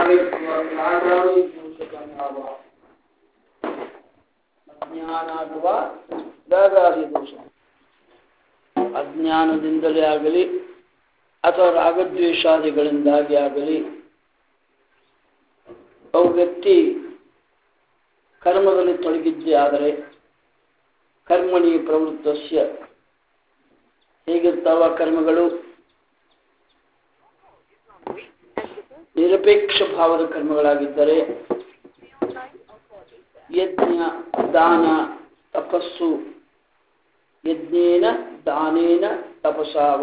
ಅಜ್ಞಾನ ಅಥವಾ ರಾಗಾದಿ ದೋಷ ಅಜ್ಞಾನದಿಂದಲೇ ಆಗಲಿ ಅಥವಾ ರಾಗದ್ವೇಷಾದಿಗಳಿಂದಾಗಿ ಆಗಲಿ ಒಬ್ಬ ವ್ಯಕ್ತಿ ಕರ್ಮದಲ್ಲಿ ತೊಡಗಿದ್ದೇ ಆದರೆ ಕರ್ಮಣಿ ಪ್ರವೃತ್ತಸ್ಯ ಹೇಗಿರ್ತಾವ ಕರ್ಮಗಳು ನಿರಪೇಕ್ಷ ಭಾವದ ಕರ್ಮಗಳಾಗಿದ್ದರೆ ಯಜ್ಞ ದಾನ ತಪಸ್ಸು ಯಜ್ಞೇನ ದಾನೇನ ತಪಸಾವ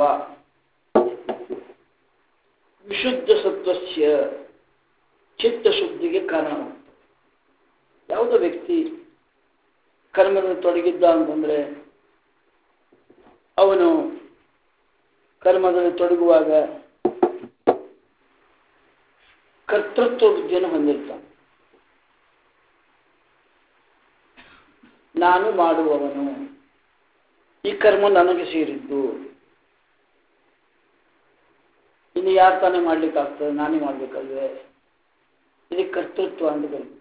ವಿಶುದ್ಧ ಸತ್ವಸ್ಯ ಚಿತ್ತಶುದ್ಧಿಗೆ ಕಾರಣ. ಯಾವುದೋ ವ್ಯಕ್ತಿ ಕರ್ಮದಲ್ಲಿ ತೊಡಗಿದ್ದ ಅಂತಂದ್ರೆ ಅವನು ಕರ್ಮದಲ್ಲಿ ತೊಡಗುವಾಗ ಕರ್ತೃತ್ವ ಬುದ್ಧಿಯನ್ನು ಹೊಂದಿರ್ತಾನೆ. ನಾನು ಮಾಡುವವನು, ಈ ಕರ್ಮ ನನಗೆ ಸೇರಿದ್ದು, ಇನ್ನು ಯಾರು ತಾನೇ ಮಾಡ್ಲಿಕ್ಕಾಗ್ತದೆ, ನಾನೇ ಮಾಡ್ಬೇಕಲ್ವೇ, ಇದಕ್ಕೆ ಕರ್ತೃತ್ವ ಅಂತ ಕರೀತಾರೆ.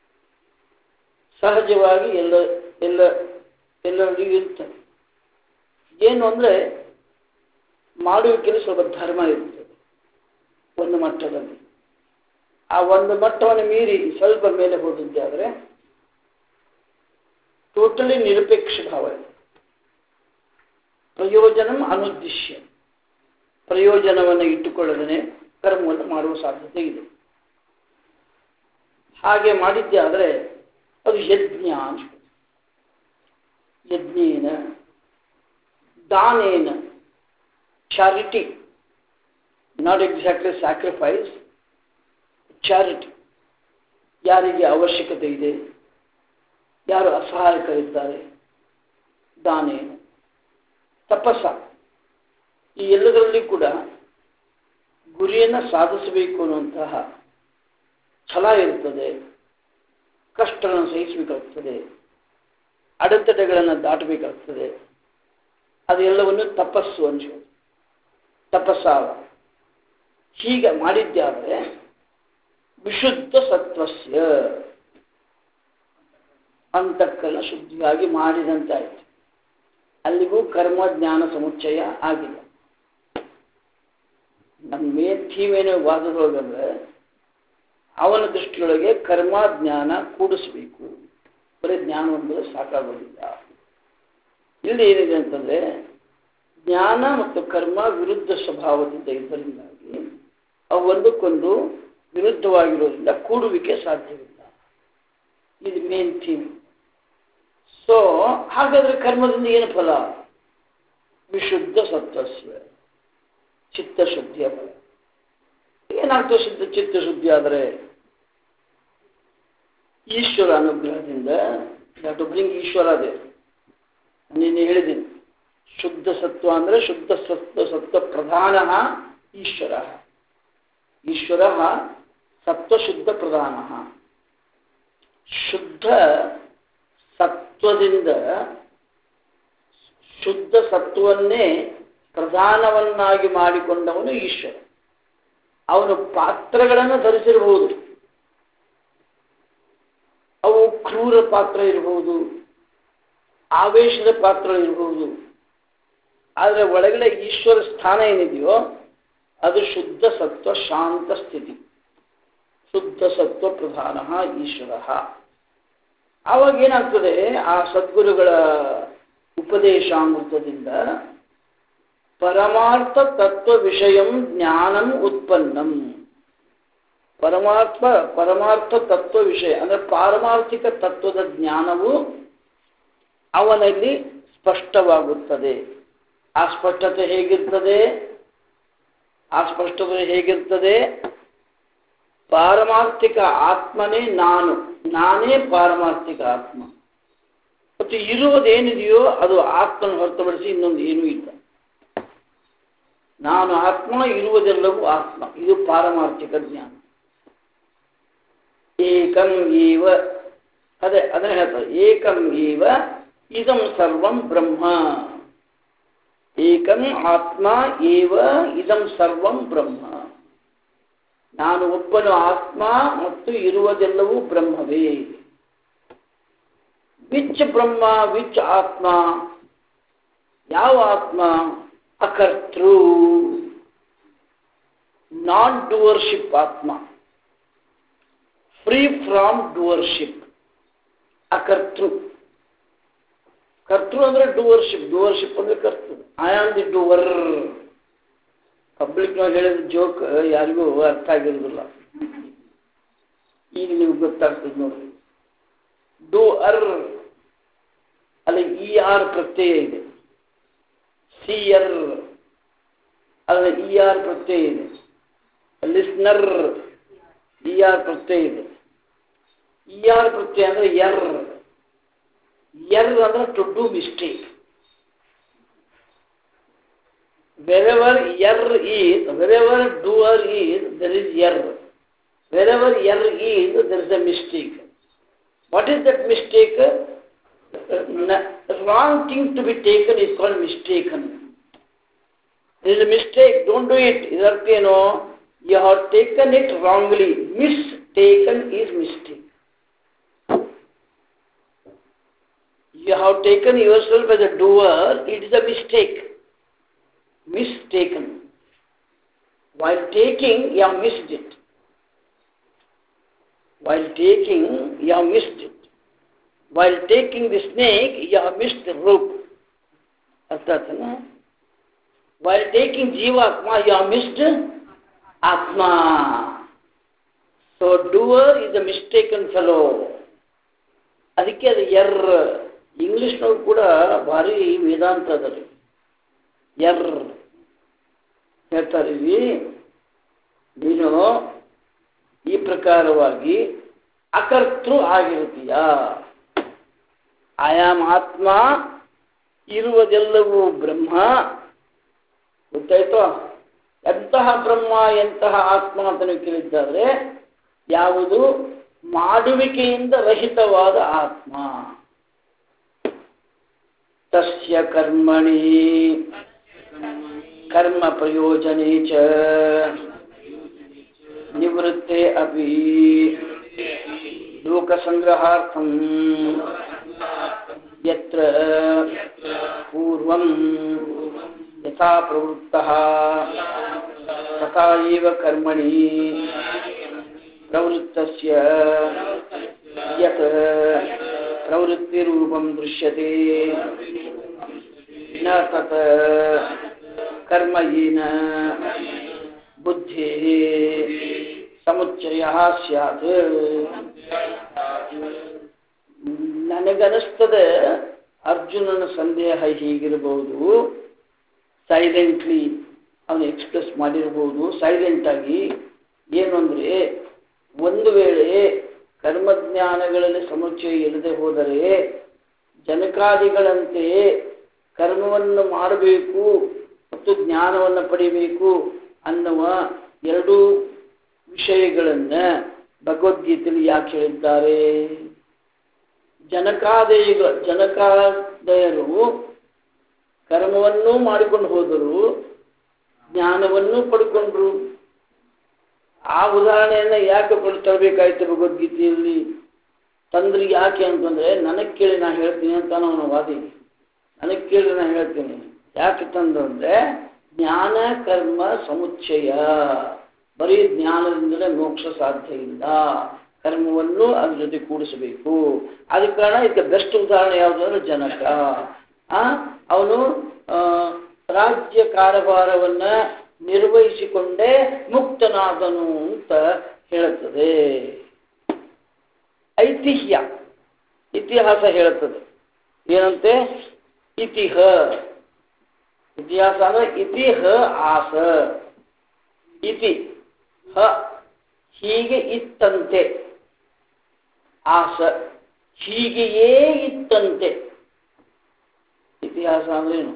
ಸಹಜವಾಗಿ ಎಲ್ಲರಿಗೂ ಇರ್ತದೆ. ಏನು ಅಂದ್ರೆ ಮಾಡುವಿಕೆಯಲ್ಲಿ ಸ್ವಲ್ಪ ಧರ್ಮ ಇರ್ತದೆ ಒಂದು ಮಟ್ಟದಲ್ಲಿ. ಆ ಒಂದು ಮಟ್ಟವನ್ನು ಮೀರಿ ಸ್ವಲ್ಪ ಮೇಲೆ ಹೋದದ್ದೇ ಆದರೆ ಟೋಟಲಿ ನಿರಪೇಕ್ಷ ಭಾವ ಇದೆ. ಪ್ರಯೋಜನ ಅನುದ್ದೇಶ್ಯ, ಪ್ರಯೋಜನವನ್ನು ಇಟ್ಟುಕೊಳ್ಳದೇ ಕರ್ಮವನ್ನು ಮಾಡುವ ಸಾಧ್ಯತೆ ಇದೆ. ಹಾಗೆ ಮಾಡಿದ್ದೆ ಆದರೆ ಅದು ಯಜ್ಞ ಅಂತ. ಯಜ್ಞೇನ ದಾನೇನ charity, not exactly sacrifice, charity. ಯಾರಿಗೆ ಅವಶ್ಯಕತೆ ಇದೆ, ಯಾರು ಅಸಹಾಯಕರಿದ್ದಾರೆ, ದಾನೇನ ತಪಸ್ಸ. ಈ ಎಲ್ಲದರಲ್ಲಿ ಕೂಡ ಗುರಿಯನ್ನು ಸಾಧಿಸಬೇಕು ಅನ್ನುವಂತಹ ಛಲ ಇರ್ತದೆ. ಕಷ್ಟಗಳನ್ನು ಸಹಿಸಬೇಕಾಗ್ತದೆ, ಅಡೆತಡೆಗಳನ್ನು ದಾಟಬೇಕಾಗ್ತದೆ. ಅದೆಲ್ಲವನ್ನು ತಪಸ್ಸು ಅನ್ಸೋದು, ತಪಸ್ಸಾವ. ಹೀಗೆ ಮಾಡಿದ್ದೆ ಆದರೆ ವಿಶುದ್ಧ ಸತ್ವಸ್ಯ, ಅಂತಃಕರಣ ಶುದ್ಧಿಯಾಗಿ ಮಾಡಿದಂತಾಯಿತು. ಅಲ್ಲಿಗೂ ಕರ್ಮ ಜ್ಞಾನ ಸಮುಚ್ಚಯ ಆಗಿದೆ. ನಮ್ಮ ಮೇನ್ ಥೀಮ್ ಏನು ವಾದದೊಳಗಂದ್ರೆ ಅವನ ದೃಷ್ಟಿಯೊಳಗೆ ಕರ್ಮ ಜ್ಞಾನ ಕೂಡಿಸ್ಬೇಕು, ಬರೀ ಜ್ಞಾನ ಒಂದು ಸಾಕಾಗೋದಿಲ್ಲ. ಇಲ್ಲಿ ಏನಿದೆ ಅಂತಂದ್ರೆ ಜ್ಞಾನ ಮತ್ತು ಕರ್ಮ ವಿರುದ್ಧ ಸ್ವಭಾವದಿಂದ ಇದ್ದರಿಂದಾಗಿ ಅವು ಒಂದಕ್ಕೊಂದು ವಿರುದ್ಧವಾಗಿರೋದ್ರಿಂದ ಕೂಡುವಿಕೆ ಸಾಧ್ಯವಿಲ್ಲ. ಇದು ಮೇನ್ ಥೀಮ್. ಸೊ ಹಾಗಾದ್ರೆ ಕರ್ಮದಿಂದ ಏನು ಫಲ? ವಿಶುದ್ಧ ಸತ್ವಸ್ಯ ಚಿತ್ತಶುದ್ಧಿಯ ಫಲ. ಏನಾಗ್ತದೆ ಚಿತ್ತಶುದ್ಧಿ ಆದರೆ? ಈಶ್ವರ ಅನುಗ್ರಹದಿಂದ ಈಶ್ವರ ಅದೇ ನೀನು ಹೇಳಿದ್ದೀನಿ. ಶುದ್ಧ ಸತ್ವ ಅಂದರೆ ಶುದ್ಧ ಸತ್ವ ಪ್ರಧಾನ ಈಶ್ವರ. ಈಶ್ವರ ಸತ್ವಶುದ್ಧ ಪ್ರಧಾನ. ಶುದ್ಧ ಸತ್ವದಿಂದ ಶುದ್ಧ ಸತ್ವವನ್ನೇ ಪ್ರಧಾನವನ್ನಾಗಿ ಮಾಡಿಕೊಂಡವನು ಈಶ್ವರ. ಅವನು ಪಾತ್ರಗಳನ್ನು ಧರಿಸಿರಬಹುದು, ಅವು ಕ್ರೂರ ಪಾತ್ರ ಇರಬಹುದು, ಆವೇಶದ ಪಾತ್ರ ಇರಬಹುದು. ಆದರೆ ಒಳಗಡೆ ಈಶ್ವರ ಸ್ಥಾನ ಏನಿದೆಯೋ ಅದು ಶುದ್ಧ ಸತ್ವ ಶಾಂತ ಸ್ಥಿತಿ. ಶುದ್ಧ ಸತ್ವ ಪ್ರಧಾನ ಈಶ್ವರ. ಆವಾಗ ಏನಾಗ್ತದೆ, ಆ ಸದ್ಗುರುಗಳ ಉಪದೇಶಾಮೃತದಿಂದ ಪರಮಾರ್ಥ ತತ್ವ ವಿಷಯಂ ಜ್ಞಾನಂ ಉತ್ಪನ್ನಂ. ಪರಮಾರ್ಥ ತತ್ವ ವಿಷಯ ಅಂದರೆ ಪಾರಮಾರ್ಥಿಕ ತತ್ವದ ಜ್ಞಾನವು ಅವನಲ್ಲಿ ಸ್ಪಷ್ಟವಾಗುತ್ತದೆ. ಆ ಸ್ಪಷ್ಟತೆ ಹೇಗಿರ್ತದೆ? ಪಾರಮಾರ್ಥಿಕ ಆತ್ಮನೇ ನಾನೇ ಪಾರಮಾರ್ಥಿಕ ಆತ್ಮ. ಮತ್ತು ಇರುವುದೇನಿದೆಯೋ ಅದು ಆತ್ಮನ ಹೊರತುಪಡಿಸಿ ಇನ್ನೊಂದು ಏನೂ ಇಲ್ಲ. ನಾನು ಆತ್ಮ, ಇರುವುದೆಲ್ಲವೂ ಆತ್ಮ. ಇದು ಪಾರಮಾರ್ಥಿಕ ಜ್ಞಾನ. ಏಕಂ ಏವ, ಅದನ್ನ ಹೇಳ್ತಾರೆ, ಏಕಂ ಏವ ಇದಂ ಸರ್ವಂ ಬ್ರಹ್ಮ. ಏಕಂ ಆತ್ಮ ಏವ ಇದಂ ಸರ್ವಂ ಬ್ರಹ್ಮ. ನಾನು ಒಬ್ಬನು ಆತ್ಮ ಮತ್ತು ಇರುವುದೆಲ್ಲವೂ ಬ್ರಹ್ಮವೇ. ವಿಚ್ ಬ್ರಹ್ಮ, ವಿಚ್ ಆತ್ಮ? ಯಾವ ಆತ್ಮ? ಅಕರ್ತೃ, ನಾನ್ ಡೂವರ್ಶಿಪ್ ಆತ್ಮ, ಫ್ರೀ ಫ್ರಾಮ್ ಡೂವರ್ಶಿಪ್. ಅಕರ್ತೃ. ಕರ್ತೃ ಅಂದ್ರೆ ಡೂವರ್ಶಿಪ್, ಡೂವರ್ಶಿಪ್ ಅಂದ್ರೆ ಕರ್ತೃ. I am the doer. Public ನಾಗ ಹೇಳಿದ ಜೋಕ್ ಯಾರಿಗೂ ಅರ್ಥ ಆಗಿರೋದಿಲ್ಲ. ಈಗ ನಿಮ್ಗೆ ಗೊತ್ತಾಗ್ತದೆ ನೋಡ್ರಿ. ಡೂ ಅರ್ ಅಲ್ಲಿ ಇ ಆರ್ ಪ್ರತ್ಯಯ ಇದೆ. ಸಿ ಆರ್ ಅಲ್ಲಿ ಇ ಆರ್ ಪ್ರತ್ಯಯ ಇದೆ. ಲಿಸ್ನರ್ ಇ ಆರ್ ಪ್ರತ್ಯಯ ಇದೆ. ಇ ಆರ್ ಪ್ರತ್ಯಯ ಅಂದ್ರೆ ಎರ್. ಎರ್ ಅಂದ್ರೆ to do mistake. Wherever err is, wherever doer is, there is error. Wherever error is, there is a mistake. What is that mistake? Wrong thing to be taken is called mistaken. There is a mistake, don't do it. Idhartha eno, you have taken it wrongly. Mistaken is mistake. You have taken yourself as a doer, it is a mistake. Mistaken. While taking, you have missed it. While taking, you have missed it. While taking the snake, you have missed the rope. Arthatana? While taking Jivatma, you have missed Atma. So, doer is a mistaken fellow. ಅದಕ್ಕೆ ಅದು ಎರ್. ಇಂಗ್ಲಿಷ್ನವ್ರು ಕೂಡ ಭಾರಿ ವೇದಾಂತ ಅದರಿ. ಎರ್ ಹೇಳ್ತಾರೆ, ನೀನು ಈ ಪ್ರಕಾರವಾಗಿ ಅಕರ್ತೃ ಆಗಿರ್ತೀಯ. ಆಯಾಮ್ ಆತ್ಮ, ಇರುವುದೆಲ್ಲವೂ ಬ್ರಹ್ಮ. ಗೊತ್ತಾಯ್ತು? ಎಂತಹ ಬ್ರಹ್ಮ, ಎಂತಹ ಆತ್ಮ ಅಂತ ನೀವು ಕೇಳಿದ್ದಾದ್ರೆ, ಯಾವುದು ಮಾಡುವಿಕೆಯಿಂದ ರಹಿತವಾದ ಆತ್ಮ. ತಸ್ಯ ಕರ್ಮಣಿ ಕರ್ಮ ಪ್ರಯೋಜನೆ ಚ ನಿವೃತ್ತೆ ಅಪಿ ಲೋಕ ಸಂಗ್ರಹಾರ್ಥಂ ಯತ್ರ ಪೂರ್ವಂ ಯಥಾ ಪ್ರವೃತ್ತಃ ತಥಾ ಏವ ಕರ್ಮಣಿ ಪ್ರವೃತ್ತಸ್ಯ ಯತ್ ಪ್ರವೃತ್ತಿರೂಪಂ ದೃಶ್ಯತೆ ನ ತತ್ ಕರ್ಮಯೇನ ಬುದ್ಧಿ ಸಮುಚ್ಚಯ ಸ್ಯಾತ್. ನನಗನಿಸ್ತದೆ ಅರ್ಜುನನ ಸಂದೇಹ ಹೀಗಿರಬಹುದು. ಸೈಲೆಂಟ್ಲಿ ಅವನು ಎಕ್ಸ್ಪ್ರೆಸ್ ಮಾಡಿರಬಹುದು, ಸೈಲೆಂಟ್ ಆಗಿ. ಏನು ಅಂದರೆ, ಒಂದು ವೇಳೆ ಕರ್ಮಜ್ಞಾನಗಳಲ್ಲಿ ಸಮುಚ್ಚಯ ಇಲ್ಲದೆ ಹೋದರೆ ಜನಕಾದಿಗಳಂತೆ ಕರ್ಮವನ್ನು ಮಾಡಬೇಕು ಮತ್ತು ಜ್ಞಾನವನ್ನು ಪಡಿಬೇಕು ಅನ್ನುವ ಎರಡೂ ವಿಷಯಗಳನ್ನು ಭಗವದ್ಗೀತೆಯಲ್ಲಿ ಯಾಕೆ ಹೇಳಿದ್ದಾರೆ? ಜನಕಾದಯರು ಕರ್ಮವನ್ನೂ ಮಾಡಿಕೊಂಡು ಹೋದರು, ಜ್ಞಾನವನ್ನೂ ಪಡ್ಕೊಂಡ್ರು. ಆ ಉದಾಹರಣೆಯನ್ನು ಯಾಕೆ ತರಬೇಕಾಯ್ತು ಭಗವದ್ಗೀತೆಯಲ್ಲಿ? ತಂದ್ರೆ ಯಾಕೆ ಅಂತಂದ್ರೆ, ನನಗೆ ಕೇಳಿ ನಾ ಹೇಳ್ತೀನಿ ಅಂತ ಅವನ ವಾದಿ. ನನಗೆ ಕೇಳಿ ನಾ ಹೇಳ್ತೀನಿ. ಯಾಕೆ ತಂದು ಅಂದರೆ, ಜ್ಞಾನ ಕರ್ಮ ಸಮುಚ್ಚಯ, ಬರೀ ಜ್ಞಾನದಿಂದಲೇ ಮೋಕ್ಷ ಸಾಧ್ಯ ಇಲ್ಲ, ಕರ್ಮವನ್ನು ಅದ್ರ ಜೊತೆ ಕೂಡಿಸಬೇಕು. ಅದಕ್ಕೆ ಕಾರಣ ಇದಕ್ಕೆ ಬೆಸ್ಟ್ ಉದಾಹರಣೆ ಯಾವುದು ಅಂದರೆ ಜನಕ. ಅವನು ರಾಜ್ಯ ಕಾರಭಾರವನ್ನ ನಿರ್ವಹಿಸಿಕೊಂಡೇ ಮುಕ್ತನಾದನು ಅಂತ ಹೇಳುತ್ತದೆ. ಐತಿಹ್ಯ, ಇತಿಹಾಸ ಹೇಳುತ್ತದೆ. ಏನಂತೆ? ಇತಿಹ, ಇತಿಹಾಸ ಅಂದ್ರೆ ಇತಿಹ ಆಸ. ಇತಿ ಹ ಹೀಗೆ ಇತ್ತಂತೆ, ಆಸ ಹೀಗೆಯೇ ಇತ್ತಂತೆ. ಇತಿಹಾಸ ಅಂದ್ರೇನು?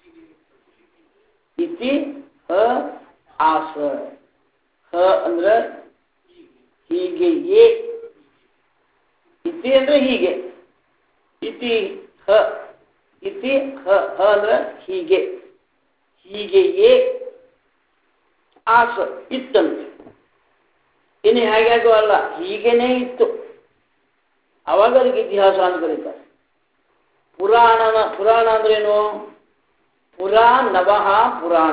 ಇತಿ ಹ ಆಸ. ಹ ಅಂದ್ರೆ ಹೀಗೆಯೇ, ಇತಿ ಅಂದ್ರೆ ಹೀಗೆ, ಇತಿ ಹ, ಇತಿ ಹ, ಹ ಅಂದ್ರೆ ಹೀಗೆ, ಹೀಗೆಯೇ ಆಸ ಇತ್ತಂತೆ. ಇನ್ನು ಹೇಗಾಗೋ ಅಲ್ಲ, ಹೀಗೇನೇ ಇತ್ತು. ಅವಾಗ ಅದಕ್ಕೆ ಇತಿಹಾಸ ಅಂತ ಕರೀತಾರೆ. ಪುರಾಣ ಅಂದ್ರೇನು? ಪುರಾಣವಃ ಪುರಾಣ,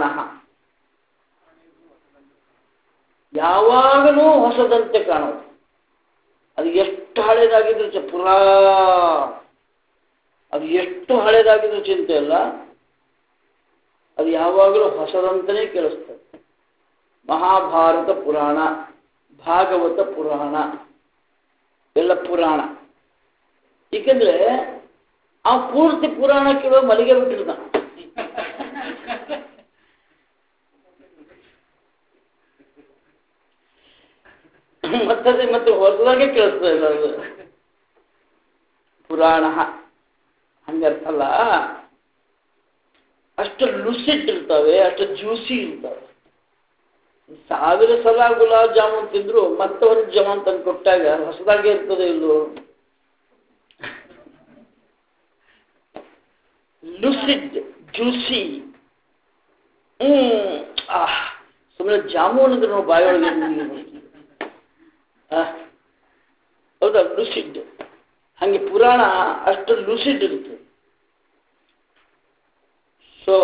ಯಾವಾಗಲೂ ಹೊಸದಂತೆ ಕಾಣೋದು. ಅದು ಎಷ್ಟು ಹಳೇದಾಗಿದ್ರು ಅದು ಎಷ್ಟು ಹಳೇದಾಗಿದ್ರು ಚಿಂತೆ ಇಲ್ಲ, ಅದು ಯಾವಾಗಲೂ ಹೊಸದಂತನೇ ಕೇಳಿಸ್ತದೆ. ಮಹಾಭಾರತ ಪುರಾಣ, ಭಾಗವತ ಪುರಾಣ ಎಲ್ಲ ಪುರಾಣ. ಏಕೆಂದ್ರೆ ಆ ಪೂರ್ತಿ ಪುರಾಣ ಕೇಳೋ ಮಲಿಗೆ ಬಿಟ್ಟಿರ್ದ. ಮತ್ತೆ ಹೊಸದಾಗೆ ಕೇಳಿಸ್ತದೆ ಇಲ್ಲ ಅದು ಪುರಾಣ. ಹಂಗರ್ಥಲ್ಲ, ಅಷ್ಟು ಲುಸಿಡ್ ಇರ್ತವೆ, ಅಷ್ಟು ಜ್ಯೂಸಿ ಇರ್ತವೆ. 1000 ಸಲ ಗುಲಾಬ್ ಜಾಮೂನ್ ತಿಂದ್ರು ಮತ್ತೆ ಒಂದು ಜಾಮೂನ್ ತಂದು ಕೊಟ್ಟಾಗ ಹೊಸದಾಗೆ ಇರ್ತದೆ ಇಲ್ಲೋ. Lucid, juicy. ಸುಮ್ಮನೆ ಜಾಮೂನ್ ಅಂದ್ರೆ ನಾವು ಬಾಯೊಳಗೆ ಹೌದಾ, ಲುಸಿಡ್. ಹಂಗೆ ಪುರಾಣ ಅಷ್ಟು ಲುಸಿಡ್ ಇರುತ್ತೆ. ಸೊ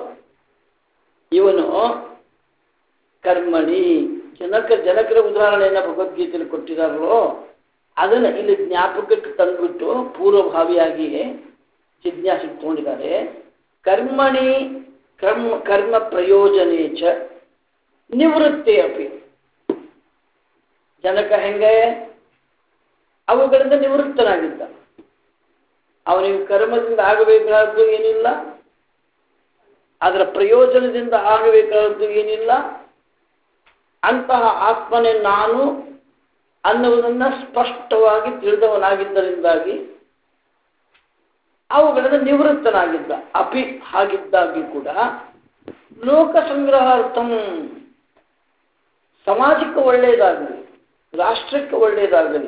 ಇವನು ಕರ್ಮಣಿ, ಜನಕರ ಉದಾಹರಣೆಯನ್ನು ಭಗವದ್ಗೀತೆಯಲ್ಲಿ ಕೊಟ್ಟಿದ್ದಾರೋ ಅದನ್ನು ಇಲ್ಲಿ ಜ್ಞಾಪಕಕ್ಕೆ ತಂದುಬಿಟ್ಟು ಪೂರ್ವಭಾವಿಯಾಗಿ ಜಿಜ್ಞಾಸೆ ತಗೊಂಡಿದ್ದಾರೆ. ಕರ್ಮಣಿ ಕರ್ಮ ಪ್ರಯೋಜನೆ ಚ ನಿವೃತ್ತಿ ಅಪಿ. ಜನಕ ಹೆಂಗೆ ಅವುಗಳಿಂದ ನಿವೃತ್ತನಾಗಿದ್ದ. ಅವನಿಗೆ ಕರ್ಮದಿಂದ ಆಗಬೇಕಾದ್ದು ಏನಿಲ್ಲ, ಅದರ ಪ್ರಯೋಜನದಿಂದ ಆಗಬೇಕಾದ್ದು ಏನಿಲ್ಲ. ಅಂತಹ ಆತ್ಮನೇ ನಾನು ಅನ್ನುವುದನ್ನು ಸ್ಪಷ್ಟವಾಗಿ ತಿಳಿದವನಾಗಿದ್ದರಿಂದಾಗಿ ಅವುಗಳಿಂದ ನಿವೃತ್ತನಾಗಿದ್ದ. ಅಪಿ ಹಾಗಿದ್ದಾಗಿ ಕೂಡ ಲೋಕ ಸಂಗ್ರಹಾರ್ಥಂ, ಸಮಾಜಕ್ಕೆ ಒಳ್ಳೆಯದಾಗಲಿ, ರಾಷ್ಟ್ರಕ್ಕೆ ಒಳ್ಳೆಯದಾಗಲಿ,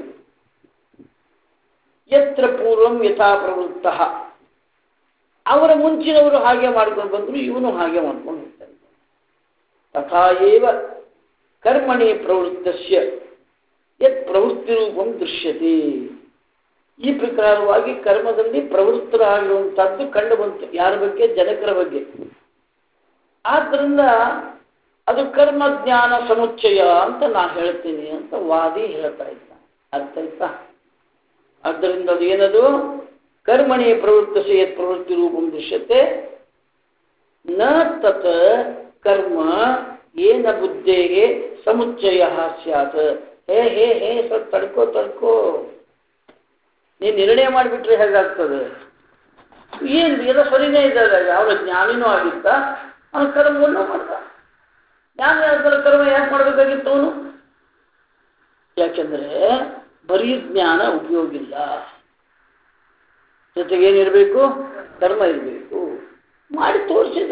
ಯತ್ರ ಪೂರ್ವಂ ಯಥಾ ಪ್ರವೃತ್ತ, ಅವರ ಮುಂಚಿನವರು ಹಾಗೆ ಮಾಡ್ಕೊಂಡು ಬಂದರು, ಇವನು ಹಾಗೆ ಮಾಡ್ಕೊಂಡು ಹೋಗ್ತಾನೆ. ತಥಾ ಏವ ಕರ್ಮಣಿ ಪ್ರವೃತ್ತಸ್ಯ ಯತ್ ಪ್ರವೃತ್ತಿ ರೂಪಂ ದೃಶ್ಯತೆ. ಈ ಪ್ರಕಾರವಾಗಿ ಕರ್ಮದಲ್ಲಿ ಪ್ರವೃತ್ತರಾಗಿರುವಂತಹದ್ದು ಕಂಡು ಬಂತು. ಯಾರ ಬಗ್ಗೆ? ಜನಕರ ಬಗ್ಗೆ. ಆದ್ದರಿಂದ ಅದು ಕರ್ಮ ಜ್ಞಾನ ಸಮುಚ್ಚಯ ಅಂತ ನಾನು ಹೇಳ್ತೀನಿ ಅಂತ ವಾದಿ ಹೇಳ್ತಾ ಇದ್ದ. ಅರ್ಥ ಆಯ್ತಾ? ಆದ್ದರಿಂದ ಅದು ಏನದು? ಕರ್ಮಣಿ ಪ್ರವೃತ್ತಸ್ಯ ಯತ್ ಪ್ರವೃತ್ತಿ ರೂಪಂ ದೃಶ್ಯತೆ ನ ತತ್ ಕರ್ಮ ಏನ ಬುದ್ಧೇಗೆ ಸಮುಚ್ಚಯ ಸ್ಯಾತ್. ಹೇ ಹೇ ಹೇ ಸ್ವಲ್ಪ ತಡ್ಕೋ, ನೀನು ನಿರ್ಣಯ ಮಾಡಿಬಿಟ್ರೆ ಹೇಗಾಗ್ತದೆ? ಏನು ಎಲ್ಲ ಸರಿನೇ ಇದ್ದಾಗ ಯಾವ ಜ್ಞಾನಿನೂ ಆಗಿತ್ತ, ಅವನು ಕರ್ಮವನ್ನು ಮಾಡ್ದ. ಜ್ಞಾನಿ ಆದ್ಮೇಲೆ ಕರ್ಮ ಯಾಕೆ ಮಾಡಬೇಕಾಗಿತ್ತು ಅವನು? ಯಾಕೆಂದ್ರೆ ಬರೀ ಜ್ಞಾನ ಉಪಯೋಗ ಇಲ್ಲ, ಜೊತೆಗೇನಿರಬೇಕು? ಕರ್ಮ ಇರಬೇಕು. ಮಾಡಿ ತೋರಿಸಿದ.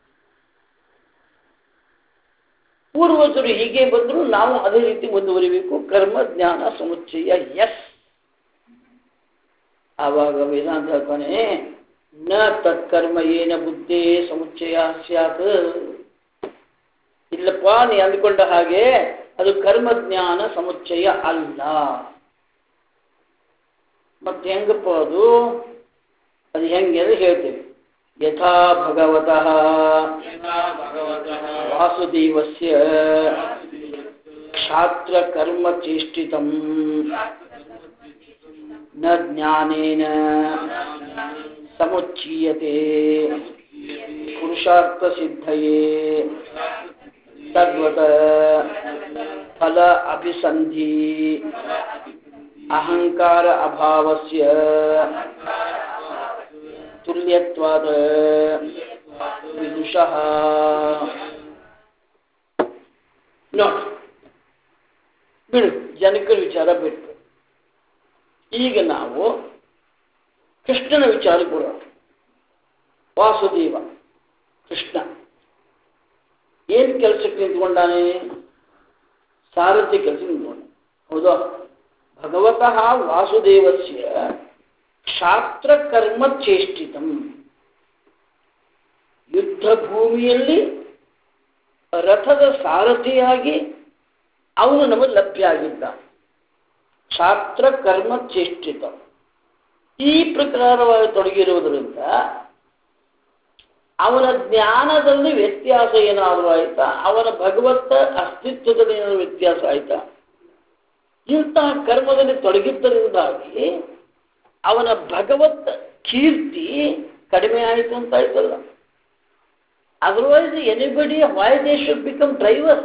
ಪೂರ್ವಜರು ಹೀಗೆ ಬಂದರು, ನಾವು ಅದೇ ರೀತಿ ಮುಂದುವರಿಬೇಕು. ಕರ್ಮ ಜ್ಞಾನ ಸಮುಚ್ಚಯ. ಎಸ್. ಆವಾಗ ವೇದಾಂತ ಹೇಳ್ತಾನೆ, ನ ತತ್ಕರ್ಮ ಏನ ಬುದ್ಧೇ ಸಮುಚ್ಚಯ ಸ್ಯಾತ್. ಇಲ್ಲಪ್ಪ, ನೀ ಅಂದ್ಕೊಂಡ ಹಾಗೆ ಅದು ಕರ್ಮ ಜ್ಞಾನ ಸಮುಚ್ಚಯ ಅಲ್ಲ. ಮತ್ತೆ ಹೆಂಗಪ್ಪ ಅದು? ಅದು ಹೆಂಗೆ ಹೇಳ್ತೇವೆ. ಯಥಾ ಭಗವತಃ ವಾಸುದೇವಸ್ಯ ಕ್ಷಾತ್ರ ಕರ್ಮ ಚೇಷ್ಟಿತಂ ನ ಜ್ಞಾನೇನ ಸಮುಚ್ಚೀಯತೆ ಪುರುಷಾರ್ಥ ಸಿದ್ಧಯೇ ತದ್ವತ ಫಲ ಅಭಿಸಂಧಿ ಅಹಂಕಾರ ಅಭಾವಸ್ಯ ತುಲ್ಯತ್ವಾದ ವಿದುಷಃ. ನೋಡಿ, ಬಿಡು, ಜನಕರ ವಿಚಾರ ಬಿಟ್ಟು ಈಗ ನಾವು ಕೃಷ್ಣನ ವಿಚಾರಕ್ಕೆ ಬರೋಣ. ವಾಸುದೇವ ಕೃಷ್ಣ ಏನು ಕೆಲಸಕ್ಕೆ ನಿಂತ್ಕೊಂಡಾನೆ? ಸಾರಥಿ ಕೆಲಸ ನಿಂತ್ಕೊಂಡ. ಹೌದಾ? ಭಗವತಃ ವಾಸುದೇವಸ್ಯ ಕ್ಷಾತ್ರ ಕರ್ಮ ಚೇಷ್ಟಿತಂ. ಯುದ್ಧ ಭೂಮಿಯಲ್ಲಿ ರಥದ ಸಾರಥಿಯಾಗಿ ಅವನು ನಮಗೆ ಲಭ್ಯ ಆಗಿದ್ದ. ಛಾತ್ರ ಕರ್ಮ ಚೇಷ್ಟಿತ ಈ ಪ್ರಕಾರವಾಗಿ ತೊಡಗಿರುವುದರಿಂದ ಅವನ ಜ್ಞಾನದಲ್ಲಿ ವ್ಯತ್ಯಾಸ ಏನಾದರೂ ಆಯ್ತಾ, ಅವನ ಭಗವತ್ತ ಅಸ್ತಿತ್ವದಲ್ಲಿ ಏನಾದರೂ ವ್ಯತ್ಯಾಸ ಆಯ್ತಾ? ಇಂತಹ ಕರ್ಮದಲ್ಲಿ ತೊಡಗಿದ್ದರಿಂದಾಗಿ ಅವನ ಭಗವತ್ ಕೀರ್ತಿ ಕಡಿಮೆ ಆಯಿತು ಅಂತ ಆಯ್ತಲ್ಲ. Otherwise anybody why they should become driver?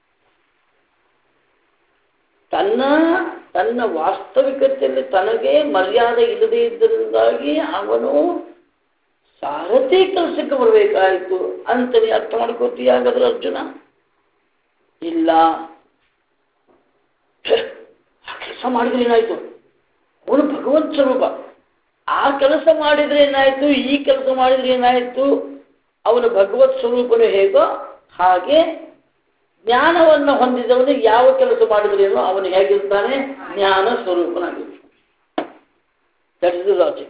ತನ್ನ ವಾಸ್ತವಿಕತೆಯಲ್ಲಿ ತನಗೆ ಮರ್ಯಾದೆ ಇಲ್ಲದೇ ಇದ್ದರಿಂದಾಗಿ ಅವನು ಸಾರಥಿ ಕೆಲಸಕ್ಕೆ ಬರಬೇಕಾಯಿತು ಅಂತಲೇ ಅರ್ಥ ಮಾಡ್ಕೋತೀಯ ಹಾಗಾದ್ರೆ ಅರ್ಜುನ? ಇಲ್ಲ, ಆ ಕೆಲಸ ಮಾಡಿದ್ರೆ ಏನಾಯ್ತು, ಅವನು ಭಗವಂತ ಸ್ವರೂಪ. ಆ ಕೆಲಸ ಮಾಡಿದ್ರೆ ಏನಾಯ್ತು, ಈ ಕೆಲಸ ಮಾಡಿದ್ರೆ ಏನಾಯ್ತು, ಅವನು ಭಗವತ್ ಸ್ವರೂಪನು ಹೇಗೋ ಹಾಗೆ ಜ್ಞಾನವನ್ನು ಹೊಂದಿದವನು ಯಾವ ಕೆಲಸ ಮಾಡಿದ್ರೇನೋ ಅವನು ಹೇಗಿರ್ತಾನೆ, ಜ್ಞಾನ ಸ್ವರೂಪನಾಗಿರ್ತಾನೆ. That is the logic.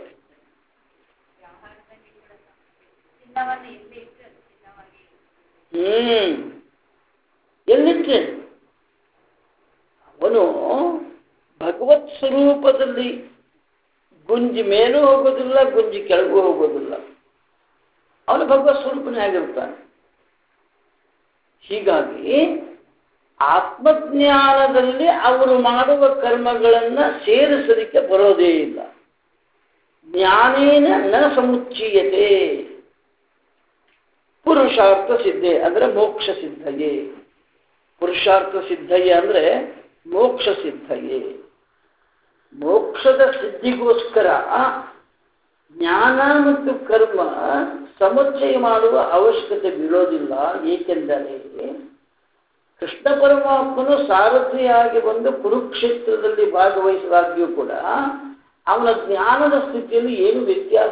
ಎಲ್ಲಿಟ್ರೆ ಅವನು ಭಗವತ್ ಸ್ವರೂಪದಲ್ಲಿ ಗುಂಜಿ ಮೇಲೂ ಹೋಗೋದಿಲ್ಲ, ಗುಂಜಿ ಕೆಳಗೂ ಹೋಗೋದಿಲ್ಲ. ಅವನು ಭಗವತ್ ಸ್ವರೂಪನೇ ಆಗಿರ್ತಾನೆ. ಹೀಗಾಗಿ ಆತ್ಮಜ್ಞಾನದಲ್ಲಿ ಅವರು ಮಾಡುವ ಕರ್ಮಗಳನ್ನು ಸೇರಿಸಲಿಕ್ಕೆ ಬರೋದೇ ಇಲ್ಲ. ಜ್ಞಾನೇನ ನ ಸಮುಚ್ಚೀಯತೆ ಪುರುಷಾರ್ಥ ಸಿದ್ಧೆ ಅಂದರೆ ಮೋಕ್ಷ ಸಿದ್ಧಯೇ. ಪುರುಷಾರ್ಥ ಸಿದ್ಧಯೇ ಅಂದರೆ ಮೋಕ್ಷ ಸಿದ್ಧಯೇ. ಮೋಕ್ಷದ ಸಿದ್ಧಿಗೋಸ್ಕರ ಜ್ಞಾನ ಮತ್ತು ಕರ್ಮ ಸಮುಚ್ಚಯ ಮಾಡುವ ಅವಶ್ಯಕತೆ ಬೀಳೋದಿಲ್ಲ. ಏಕೆಂದರೆ ಕೃಷ್ಣ ಪರಮಾತ್ಮನು ಸಾರಥಿಯಾಗಿ ಬಂದು ಕುರುಕ್ಷೇತ್ರದಲ್ಲಿ ಭಾಗವಹಿಸಲಾಗಿಯೂ ಕೂಡ ಅವನ ಜ್ಞಾನದ ಸ್ಥಿತಿಯಲ್ಲಿ ಏನು ವ್ಯತ್ಯಾಸ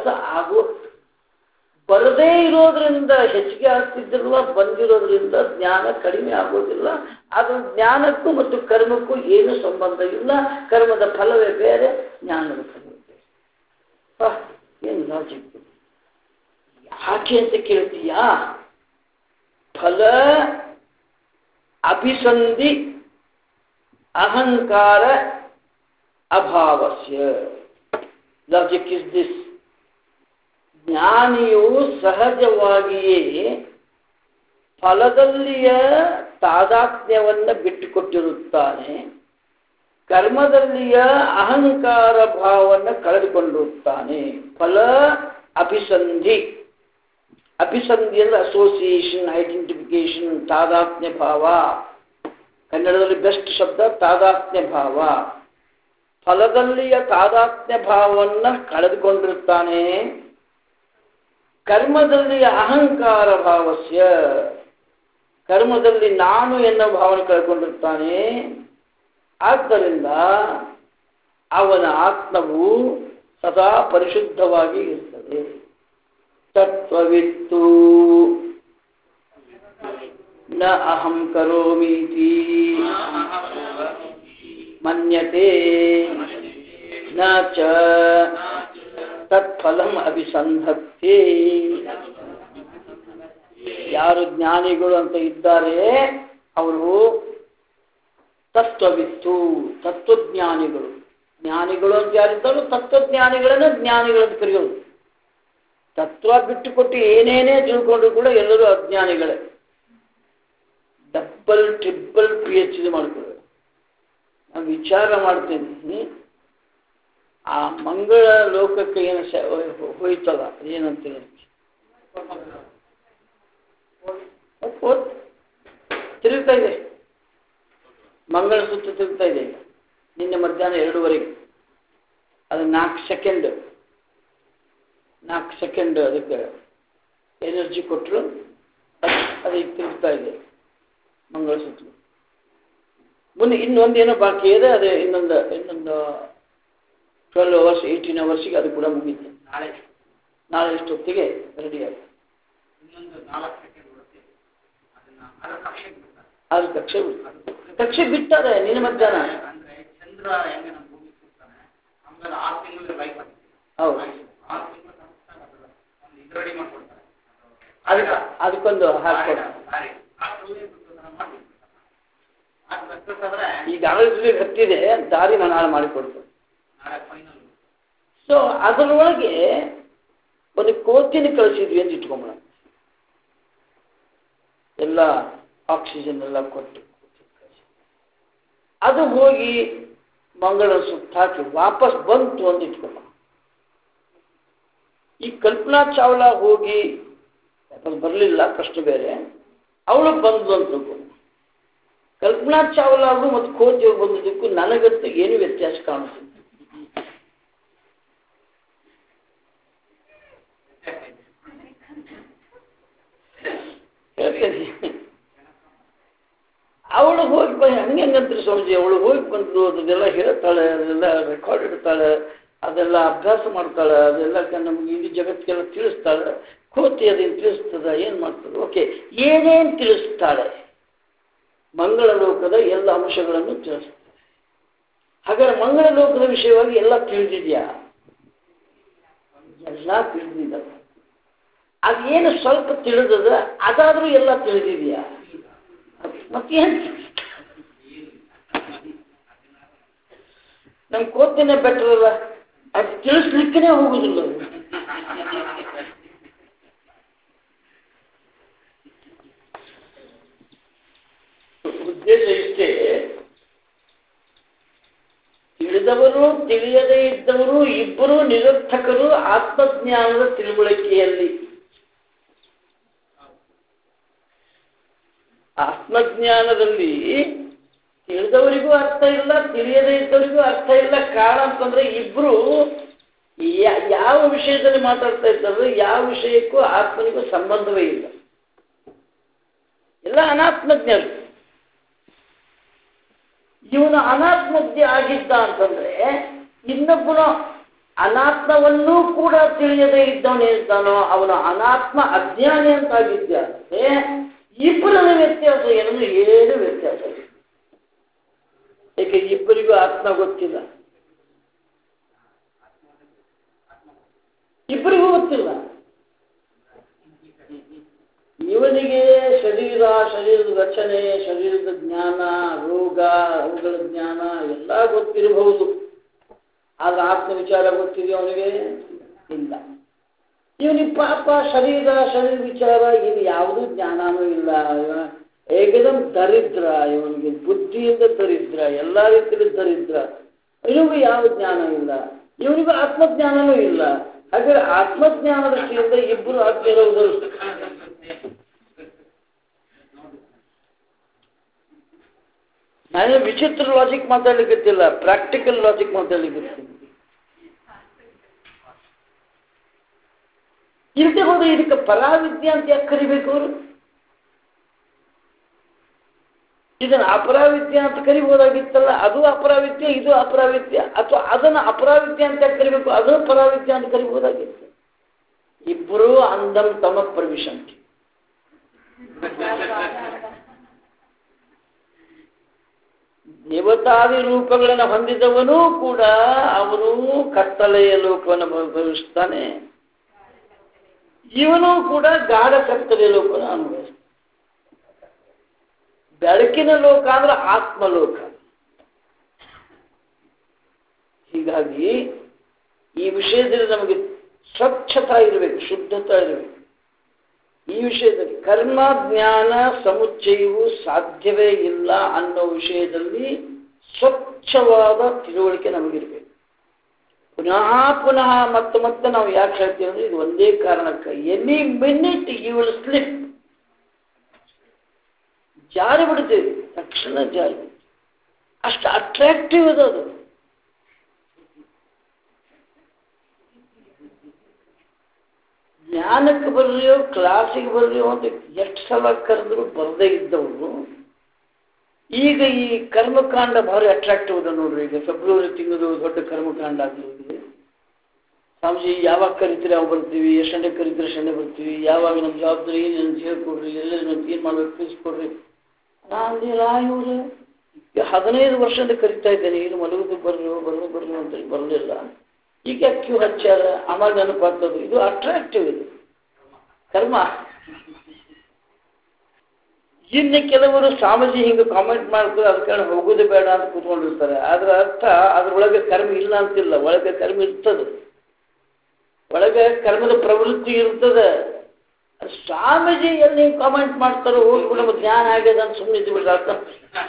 ಬರದೇ ಇರೋದ್ರಿಂದ ಹೆಚ್ಚಿಗೆ ಆಗ್ತಿದ್ದಿರಲ್ಲ, ಬಂದಿರೋದ್ರಿಂದ ಜ್ಞಾನ ಕಡಿಮೆ ಆಗೋದಿಲ್ಲ. ಅದು ಜ್ಞಾನಕ್ಕೂ ಮತ್ತು ಕರ್ಮಕ್ಕೂ ಏನು ಸಂಬಂಧ ಇಲ್ಲ. ಕರ್ಮದ ಫಲವೇ ಬೇರೆ, ಜ್ಞಾನದ ಫಲವೇ ಬೇರೆ. ಏನು ಲಾಜಿಕ್ ಯಾಕೆ ಅಂತ ಕೇಳ್ತೀಯಾ? ಫಲ ಅಭಿಸಂಧಿ ಅಹಂಕಾರ ಅಭಾವಸ್ಯ. Logic is this. ಜ್ಞಾನಿಯು ಸಹಜವಾಗಿಯೇ ಫಲದಲ್ಲಿಯ ತಾದಾತ್ಮ್ಯವನ್ನು ಬಿಟ್ಟುಕೊಟ್ಟಿರುತ್ತಾನೆ, ಕರ್ಮದಲ್ಲಿಯ ಅಹಂಕಾರ ಭಾವವನ್ನು ಕಳೆದುಕೊಂಡಿರುತ್ತಾನೆ. ಫಲ ಅಭಿಸಂಧಿ, ಅಭಿಸಂಧಿ ಅಂದರೆ ಅಸೋಸಿಯೇಷನ್, ಐಡೆಂಟಿಫಿಕೇಶನ್, ತಾದಾತ್ಮ್ಯ ಭಾವ. ಕನ್ನಡದಲ್ಲಿ ಬೆಸ್ಟ್ ಶಬ್ದ ತಾದಾತ್ಮ್ಯ ಭಾವ. ಫಲದಲ್ಲಿಯ ತಾದಾತ್ಮ್ಯ ಭಾವವನ್ನು ಕಳೆದುಕೊಂಡಿರುತ್ತಾನೆ, ಕರ್ಮದಲ್ಲಿಯ ಅಹಂಕಾರ ಭಾವಸ್ಯ, ಕರ್ಮದಲ್ಲಿ ನಾನು ಎನ್ನುವ ಭಾವನೆ ಕಳ್ಕೊಂಡಿರ್ತಾನೆ. ಆದ್ದರಿಂದ ಅವನ ಆತ್ಮವು ಸದಾ ಪರಿಶುದ್ಧವಾಗಿ ಇರ್ತದೆ. ತತ್ವವಿತ್ತು ನ ಅಹಂ ಕರೋಮೀತಿ ಮನ್ಯತೆ ನ ಚ ತತ್ಫಲಂ ಅಭಿಸಂಧತ್ತೆ. ಯಾರು ಜ್ಞಾನಿಗಳು ಅಂತ ಇದ್ದಾರೆ ಅವರು ತತ್ವವಿತ್ತು, ತತ್ವಜ್ಞಾನಿಗಳು. ಜ್ಞಾನಿಗಳು ಅಂತ ಯಾರಿದ್ದಾರೋ ತತ್ವಜ್ಞಾನಿಗಳನ್ನು ಜ್ಞಾನಿಗಳಂತ ಕರೆಯೋದು. ತತ್ವ ಬಿಟ್ಟುಕೊಟ್ಟು ಏನೇನೇ ತಿಳ್ಕೊಂಡ್ರು ಕೂಡ ಎಲ್ಲರೂ ಅಜ್ಞಾನಿಗಳೇ. ಡಬ್ಬಲ್ ಟ್ರಿಬಲ್ PhD ಮಾಡ್ಕೊಳ್ಳೋದು. ನಾನು ವಿಚಾರ ಮಾಡ್ತೀನಿ, ಆ ಮಂಗಳ ಲೋಕಕ್ಕೆ ಏನು ಹೋಯ್ತಲ್ಲ ಏನಂತೀವಿ, ತಿರುಗ್ತಾ ಇದೆ, ಮಂಗಳ ಸುತ್ತ ತಿರುಗ್ತಾ ಇದೆ. ನಿನ್ನೆ ಮಧ್ಯಾಹ್ನ 2:15 ಅದು 4 ಸೆಕೆಂಡ್ ಅದಕ್ಕೆ ಎನರ್ಜಿ ಕೊಟ್ಟರು, ಅದಕ್ಕೆ ತಿರುಗ್ತಾ ಇದೆ ಮಂಗಳ ಸುತ್ತಲೂ. ಮುಂದೆ ಇನ್ನೊಂದೇನೋ ಬಾಕಿ ಇದೆ, ಅದೇ ಇನ್ನೊಂದು 12 hours 18 hours ಅದು ಕೂಡ ಮುಗೀತು. ನಾಳೆ ಇಷ್ಟೊತ್ತಿಗೆ ರೆಡಿ ಆಗಿದೆ. ಅದು ಕಕ್ಷೆ ಬಿಟ್ಟಾರೆ ನಿನ್ನ ಮಧ್ಯಾಹ್ನ. ಹೌದು, ಅದಕ್ಕೊಂದು ಹಾಕ್ಕೊಡ. ಈಗ ಆಡಳಿತ ಹತ್ತಿದೆ, ದಾರಿ ಮನಾಳ ಮಾಡಿಕೊಡ್ತದೆ. ಸೊ ಅದರೊಳಗೆ ಒಂದು ಕೋತಿನ ಕಳಿಸಿದ್ವಿ ಅಂತ ಇಟ್ಕೊಂಬೋಣ. ಎಲ್ಲ ಆಕ್ಸಿಜನ್ ಎಲ್ಲ ಕೊಟ್ಟು ಅದು ಹೋಗಿ ಮಂಗಳ ಸುತ್ತ ಹಾಕಿ ವಾಪಸ್ ಬಂತು ಅಂತ ಇಟ್ಕೊಂಬೋಣ. ಈ ಕಲ್ಪನಾ ಚಾವ್ಲಾ ಹೋಗಿ ಬರಲಿಲ್ಲ, ಪ್ರಶ್ನೆ ಬೇರೆ. ಅವಳು ಬಂದು ಅಂತ ತಿಳ್ಕೊಂಡು, ಕಲ್ಪನಾ ಚಾವ್ಲಾ ಅವರು ಮತ್ತು ಕೋತಿಯವ್ರು ಬಂದಿದ್ದಕ್ಕೂ ನನಗಂತೂ ಏನು ವ್ಯತ್ಯಾಸ ಕಾಣಿಸ್ತಿದೆ. ಅವಳು ಹೋಗಿ ಹಂಗಂತ್ರಿ ಸ್ವಾಮೀಜಿ, ಅವಳು ಹೋಗಿ ಬಂದು ಅದನ್ನೆಲ್ಲ ಹೇಳ್ತಾಳೆ, ಅದೆಲ್ಲ ರೆಕಾರ್ಡ್ ಇಡ್ತಾಳೆ, ಅದೆಲ್ಲ ಅಭ್ಯಾಸ ಮಾಡ್ತಾಳೆ, ಅದೆಲ್ಲ ನಮ್ಗೆ ಇಡೀ ಜಗತ್ತಿಗೆಲ್ಲ ತಿಳಿಸ್ತಾಳೆ. ಕೋತಿ ಅದೇನು ತಿಳಿಸ್ತದ, ಏನು ಮಾಡ್ತದೆ? ಓಕೆ, ಏನೇನು ತಿಳಿಸ್ತಾಳೆ? ಮಂಗಳ ಲೋಕದ ಎಲ್ಲ ಅಂಶಗಳನ್ನು ತಿಳಿಸ್ತಾಳೆ. ಹಾಗಾದ್ರೆ ಮಂಗಳ ಲೋಕದ ವಿಷಯವಾಗಿ ಎಲ್ಲ ತಿಳಿದಿದೆಯಾ? ಎಲ್ಲ ತಿಳಿದಿಲ್ಲ. ಅದೇನು ಸ್ವಲ್ಪ ತಿಳಿದದ, ಅದಾದ್ರೂ ಎಲ್ಲ ತಿಳಿದಿದೆಯಾ? ಮತ್ತೇನು? ನಮ್ಮ ಕೋತಿನೇ ಬೆಟರ್ ಅಲ್ಲ, ಅದು ತಿಳಿಸ್ಲಿಕ್ಕೇ ಹೋಗುದಿಲ್ಲ. ಉದ್ದೇಶ ಇಷ್ಟೇ, ತಿಳಿದವರು ತಿಳಿಯದೇ ಇದ್ದವರು ಇಬ್ಬರು ನಿರರ್ಥಕರು ಆತ್ಮಜ್ಞಾನದ ತಿಳುವಳಿಕೆಯಲ್ಲಿ. ಆತ್ಮಜ್ಞಾನದಲ್ಲಿ ತಿಳಿದವರಿಗೂ ಅರ್ಥ ಇಲ್ಲ, ತಿಳಿಯದೇ ಇದ್ದವರಿಗೂ ಅರ್ಥ ಇಲ್ಲ. ಕಾರಣ ಅಂತಂದ್ರೆ ಇಬ್ರು ಯಾವ ವಿಷಯದಲ್ಲಿ ಮಾತಾಡ್ತಾ ಇದ್ದಾರೆ, ಯಾವ ವಿಷಯಕ್ಕೂ ಆತ್ಮನಿಗೂ ಸಂಬಂಧವೇ ಇಲ್ಲ. ಎಲ್ಲ ಅನಾತ್ಮಜ್ಞರು. ಇವನು ಅನಾತ್ಮಜ್ಞ ಆಗಿದ್ದ ಅಂತಂದ್ರೆ ಇನ್ನೊಬ್ಬನು ಅನಾತ್ಮವನ್ನೂ ಕೂಡ ತಿಳಿಯದೇ ಇದ್ದವನೇನಿದ್ದಾನೋ ಅವನು ಅನಾತ್ಮ ಅಜ್ಞಾನಿ ಅಂತಾಗಿದ್ದೆ. ಇಬ್ಬರಲ್ಲಿ ವ್ಯತ್ಯಾಸ ಏನಂದ್ರೆ ಏನು ವ್ಯತ್ಯಾಸ ಇಲ್ಲ. ಏಕೆ ಇಬ್ಬರಿಗೂ ಆತ್ಮ ಗೊತ್ತಿಲ್ಲ, ಇಬ್ಬರಿಗೂ ಗೊತ್ತಿಲ್ಲ. ಇವನಿಗೆ ಶರೀರದ ರಚನೆ, ಶರೀರದ ಜ್ಞಾನ, ರೋಗ ಅವುಗಳ ಜ್ಞಾನ ಎಲ್ಲ ಗೊತ್ತಿರಬಹುದು, ಆದ್ರೆ ಆತ್ಮ ವಿಚಾರ ಗೊತ್ತಿದೆಯೋ ಅವನಿಗೆ? ಇಲ್ಲ. ಇವನಿಗೆ ಪಾಪ ಶರೀರ ವಿಚಾರ ಇದು ಯಾವುದೂ ಜ್ಞಾನನೂ ಇಲ್ಲ. ಏಕದಮ್ ದರಿದ್ರ, ಇವನಿಗೆ ಬುದ್ಧಿಯಿಂದ ದರಿದ್ರ, ಎಲ್ಲ ರೀತಿಯಲ್ಲಿ ದರಿದ್ರ. ಇವನಿಗೂ ಯಾವ ಜ್ಞಾನ ಇಲ್ಲ, ಇವನಿಗೂ ಆತ್ಮಜ್ಞಾನನೂ ಇಲ್ಲ. ಹಾಗಾದ್ರೆ ಆತ್ಮಜ್ಞಾನದ ದೃಷ್ಟಿಯಿಂದ ಇಬ್ಬರು ಆಗ್ತಿರೋದು. ನಾನು ವಿಚಿತ್ರ ಲಾಜಿಕ್ ಮಾತಾಡ್ಲಿಕ್ಕಿಲ್ಲ, ಪ್ರಾಕ್ಟಿಕಲ್ ಲಾಜಿಕ್ ಮಾತಾಡ್ಲಿಕ್ಕಿರ್ತೀನಿ. ಇಲ್ಲದೆ ಹೋದ್ರೆ ಇದಕ್ಕೆ ಪರಾವಿದ್ಯೆ ಅಂತ ಯಾಕೆ ಕರಿಬೇಕು ಅವರು? ಇದನ್ನ ಅಪರಾವಿದ್ಯೆ ಅಂತ ಕರಿಬೋದಾಗಿತ್ತಲ್ಲ. ಅದು ಅಪರಾವಿದ್ಯೆ, ಇದು ಅಪರಾವಿದ್ಯೆ. ಅಥವಾ ಅದನ್ನು ಅಪರಾವಿದ್ಯೆ ಅಂತ ಯಾಕೆ ಕರಿಬೇಕು, ಅದನ್ನು ಪರಾವಿದ್ಯೆ ಅಂತ ಕರಿಬೋದಾಗಿತ್ತು. ಇಬ್ಬರೂ ಅಂದಂ ತಮ ಪ್ರವಿಶಂತಿ. ದೇವತಾದಿ ರೂಪಗಳನ್ನು ಹೊಂದಿದವನೂ ಕೂಡ ಅವನು ಕತ್ತಲೆಯ ಲೋಕವನ್ನು ಅನುಭವಿಸ್ತಾನೆ, ಇವನು ಕೂಡ ಗಾಢ ಕತ್ತಲೆಯ ಲೋಕವನ್ನು ಅನುಭವಿಸ್ತಾನೆ. ಬೆಳಕಿನ ಲೋಕ ಅಂದ್ರೆ ಆತ್ಮಲೋಕ. ಹೀಗಾಗಿ ಈ ವಿಷಯದಲ್ಲಿ ನಮಗೆ ಸ್ವಚ್ಛತಾ ಇರಬೇಕು, ಶುದ್ಧತಾ ಇರಬೇಕು. ಈ ವಿಷಯದಲ್ಲಿ ಕರ್ಮ ಜ್ಞಾನ ಸಮುಚ್ಚಯವು ಸಾಧ್ಯವೇ ಇಲ್ಲ ಅನ್ನೋ ವಿಷಯದಲ್ಲಿ ಸ್ವಚ್ಛವಾದ ತಿಳುವಳಿಕೆ ನಮಗಿರಬೇಕು. ಪುನಃ ಮತ್ತೆ ನಾವು ಯಾಕೆ ಹೇಳ್ತೀವಿ ಅಂದ್ರೆ ಇದು ಒಂದೇ ಕಾರಣಕ್ಕೆ. Any minute you will slip, ಜಾರಿ ಬಿಡ್ತೀವಿ, ತಕ್ಷಣ ಜಾರಿ. ಅಷ್ಟು ಅಟ್ರಾಕ್ಟಿವ್ ಅದು. ಜ್ಞಾನಕ್ಕೆ ಬರ್ರಿಯೋ ಕ್ಲಾಸಿಗೆ ಬರ್ರಿಯೋ ಅಂತ ಎಷ್ಟು ಸಲ ಕರೆದ್ರು ಬರದೇ ಇದ್ದವರು ಈಗ ಈ ಕರ್ಮಕಾಂಡ ಭಾರಿ ಅಟ್ರಾಕ್ಟಿವ್ ಅದ ನೋಡ್ರಿ. ಈಗ ಫೆಬ್ರವರಿ ತಿಂಗಳು ದೊಡ್ಡ ಕರ್ಮಕಾಂಡ ಆಗ್ತಿದೆ. ಸ್ವಾಮೀಜಿ ಯಾವಾಗ ಕರಿತೀರಿ ಅವಾಗ ಬರ್ತೀವಿ, ಎಷ್ಟು ಗಂಟೆಗೆ ಕರಿತೀರಿ ಅಷ್ಟು ಗಂಟೆ ಬರ್ತೀವಿ, ಯಾವಾಗ ನಮ್ಮ ಜವಾಬ್ದಾರಿ ಏನು ಹೇಳ್ಕೊಡ್ರಿ, ಎಲ್ಲೆಲ್ಲಿ ನಮ್ಗೆ ಏನು ಮಾಡ್ಬೇಕು ತಿಳಿಸ್ಕೊಡ್ರಿ. ನಾನು ಇವ್ರೆ 15 ವರ್ಷದಿಂದ ಕರಿತಾ ಇದ್ದೇನೆ, ಇದು ಮಲಗುದು ಬರ್ರಿ ಅಂತ ಬರಲಿಲ್ಲ. ಈಗ ಕ್ಯೂ ಹಚ್ಚಾರ, ಆಮೇಲೆ ನೆನಪಾಗ್ತದೆ. ಇದು ಅಟ್ರಾಕ್ಟಿವ್, ಇದು ಕರ್ಮ. ಇನ್ನು ಕೆಲವರು ಸ್ವಾಮೀಜಿ ಹಿಂಗೆ ಕಾಮೆಂಟ್ ಮಾಡ್ತಾರೆ, ಅದಕ್ಕೆ ಹೋಗೋದು ಬೇಡ ಅಂತ ಕೂತ್ಕೊಂಡಿರ್ತಾರೆ. ಅದರ ಅರ್ಥ ಅದ್ರೊಳಗೆ ಕರ್ಮ ಇಲ್ಲ ಅಂತಿಲ್ಲ, ಒಳಗೆ ಕರ್ಮ ಇರ್ತದೆ, ಒಳಗೆ ಕರ್ಮದ ಪ್ರವೃತ್ತಿ ಇರ್ತದೆ. ಸ್ವಾಮೀಜಿ ಎಲ್ಲಿ ನೀವು ಕಾಮೆಂಟ್ ಮಾಡ್ತಾರೋ ಹೋಗ್ಬಿಟ್ಟು ನಮ್ಗೆ ಜ್ಞಾನ ಆಗ್ಯದ ಅಂತ ಸುಮ್ಮನೆ ಇದ್ದು ಬಿಡ್ರಿ ಅರ್ಥ.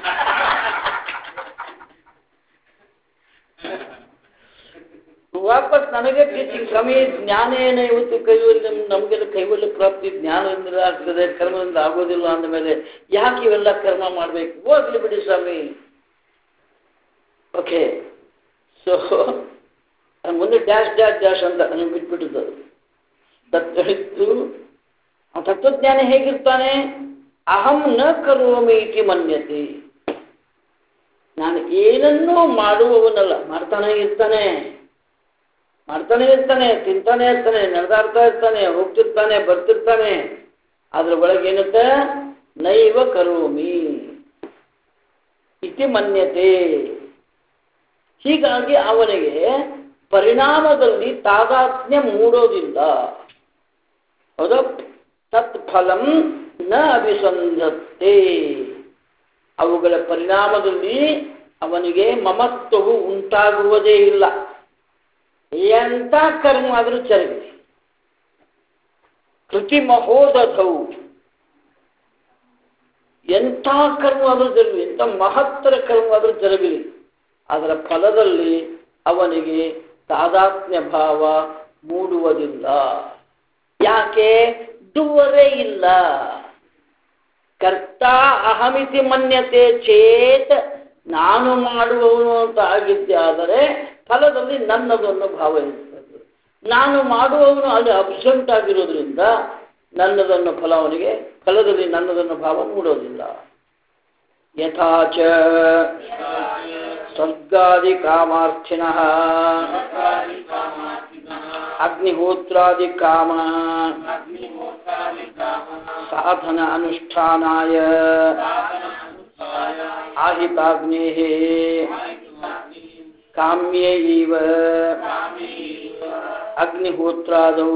ವಾಪಸ್ ನನಗೆ ಟೀಚಿಂಗ್ ಸ್ವಾಮಿ ಜ್ಞಾನ ಏನೇ ಇವತ್ತು ಕೈವಲ್ಯ, ನಮಗೆಲ್ಲ ಕೈವಲ್ಯ ಪ್ರಾಪ್ತಿ ಜ್ಞಾನದಿಂದ ಆಗ್ತದೆ, ಕರ್ಮದಿಂದ ಆಗೋದಿಲ್ಲ ಅಂದಮೇಲೆ ಯಾಕೆ ಇವೆಲ್ಲ ಕರ್ಮ ಮಾಡಬೇಕು, ಹೋಗ್ಲಿ ಬಿಡಿ ಸ್ವಾಮಿ. ಓಕೆ, ಸೊ ಮುಂದೆ ಡ್ಯಾಶ್ ಡ್ಯಾಶ್ ಡ್ಯಾಶ್ ಅಂತ ನನಗೆ ಬಿಟ್ಬಿಟ್ಟಿದ್ದು. ತತ್ವಹಿತ್ತು ತತ್ವಜ್ಞಾನ ಹೇಗಿರ್ತಾನೆ? ಅಹಂ ನ ಕರೋಮಿ ಇತಿ ಮನ್ಯತೆ. ನಾನು ಏನನ್ನೂ ಮಾಡುವವನಲ್ಲ, ಮಾಡ್ತಾನೆ ಇರ್ತಾನೆ, ಮಾಡ್ತಾನೆ ಇರ್ತಾನೆ, ತಿಂತಾನೆ ಇರ್ತಾನೆ, ನಡೆದಾಡ್ತಾ ಇರ್ತಾನೆ, ಹೋಗ್ತಿರ್ತಾನೆ, ಬರ್ತಿರ್ತಾನೆ. ಅದ್ರ ಒಳಗೆ ಏನಂತ? ನೈವ ಕರೋಮಿ ಇತಿ ಮನ್ಯತೆ. ಹೀಗಾಗಿ ಅವನಿಗೆ ಪರಿಣಾಮದಲ್ಲಿ ತಾದಾತ್ಮ್ಯ ಮೂಡೋದಿಲ್ಲ. ಹೌದಾ? ತತ್ಫಲಂ ನ ಅಭಿಸಂಧತ್ತೆ. ಅವುಗಳ ಪರಿಣಾಮದಲ್ಲಿ ಅವನಿಗೆ ಮಮತ್ವವು ಉಂಟಾಗುವುದೇ ಇಲ್ಲ. ಎಂಥ ಕರ್ಮ ಆದರೂ ಜರುಗಲಿ, ಕೃತಿ ಮಹೋದಧವು, ಎಂಥ ಕರ್ಮ ಆದರೂ ಜರುಗಲಿ, ಎಂಥ ಮಹತ್ತರ ಕರ್ಮ ಆದರೂ ಜರುಗಲಿ, ಅದರ ಫಲದಲ್ಲಿ ಅವನಿಗೆ ತಾದಾತ್ಮ್ಯ ಭಾವ ಮೂಡುವುದಿಲ್ಲ. ಯಾಕೆ? ಡುವರೇ ಇಲ್ಲ. ಕರ್ತ ಅಹಮಿತಿ ಮನ್ಯತೆ ಚೇತ್, ನಾನು ಮಾಡುವವನು ಅಂತ ಆಗಿದ್ದೆ ಆದರೆ ಫಲದಲ್ಲಿ ನನ್ನದೊಂದು ಭಾವ ಇರ್ತದೆ. ನಾನು ಮಾಡುವವನು ಅಲ್ಲಿ ಅಬ್ಸೆಂಟ್ ಆಗಿರೋದ್ರಿಂದ ನನ್ನದನ್ನು ಫಲ ಅವನಿಗೆ, ಫಲದಲ್ಲಿ ನನ್ನದನ್ನು ಭಾವ ಮೂಡೋದಿಲ್ಲ. ಯಥಾಚ ಸ್ವರ್ಗಾದಿ ಕಾಮಾರ್ಥಿನಃ ಅಗ್ನಿಹೋತ್ರಾದಿ ಕಾಮ ಸಾಧನ ಅನುಷ್ಠಾನಾಯ ಆಹಿತಾಗ್ನೇಃ ಕಾಮ್ಯೇ ಇವ ಅಗ್ನಿಹೋತ್ರಾದೌ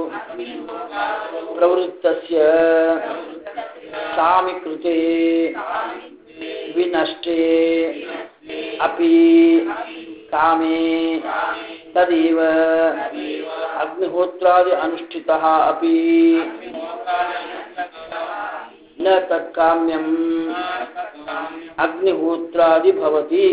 ಪ್ರವೃತ್ತಸ್ಯ ಸಾಮಿಕೃತೆ ವಿನಷ್ಟೇ ಅಪಿ ಕಾಮೇ ತದೇವ ಅಗ್ನಿಹೋತ್ರಾದಿ ಅನುಷ್ಠಿತಃ ಅಪಿ ನ ತತ್ಕಾಮ್ಯಂ ಅಗ್ನಿಹೋತ್ರಾದಿ ಭವತಿ.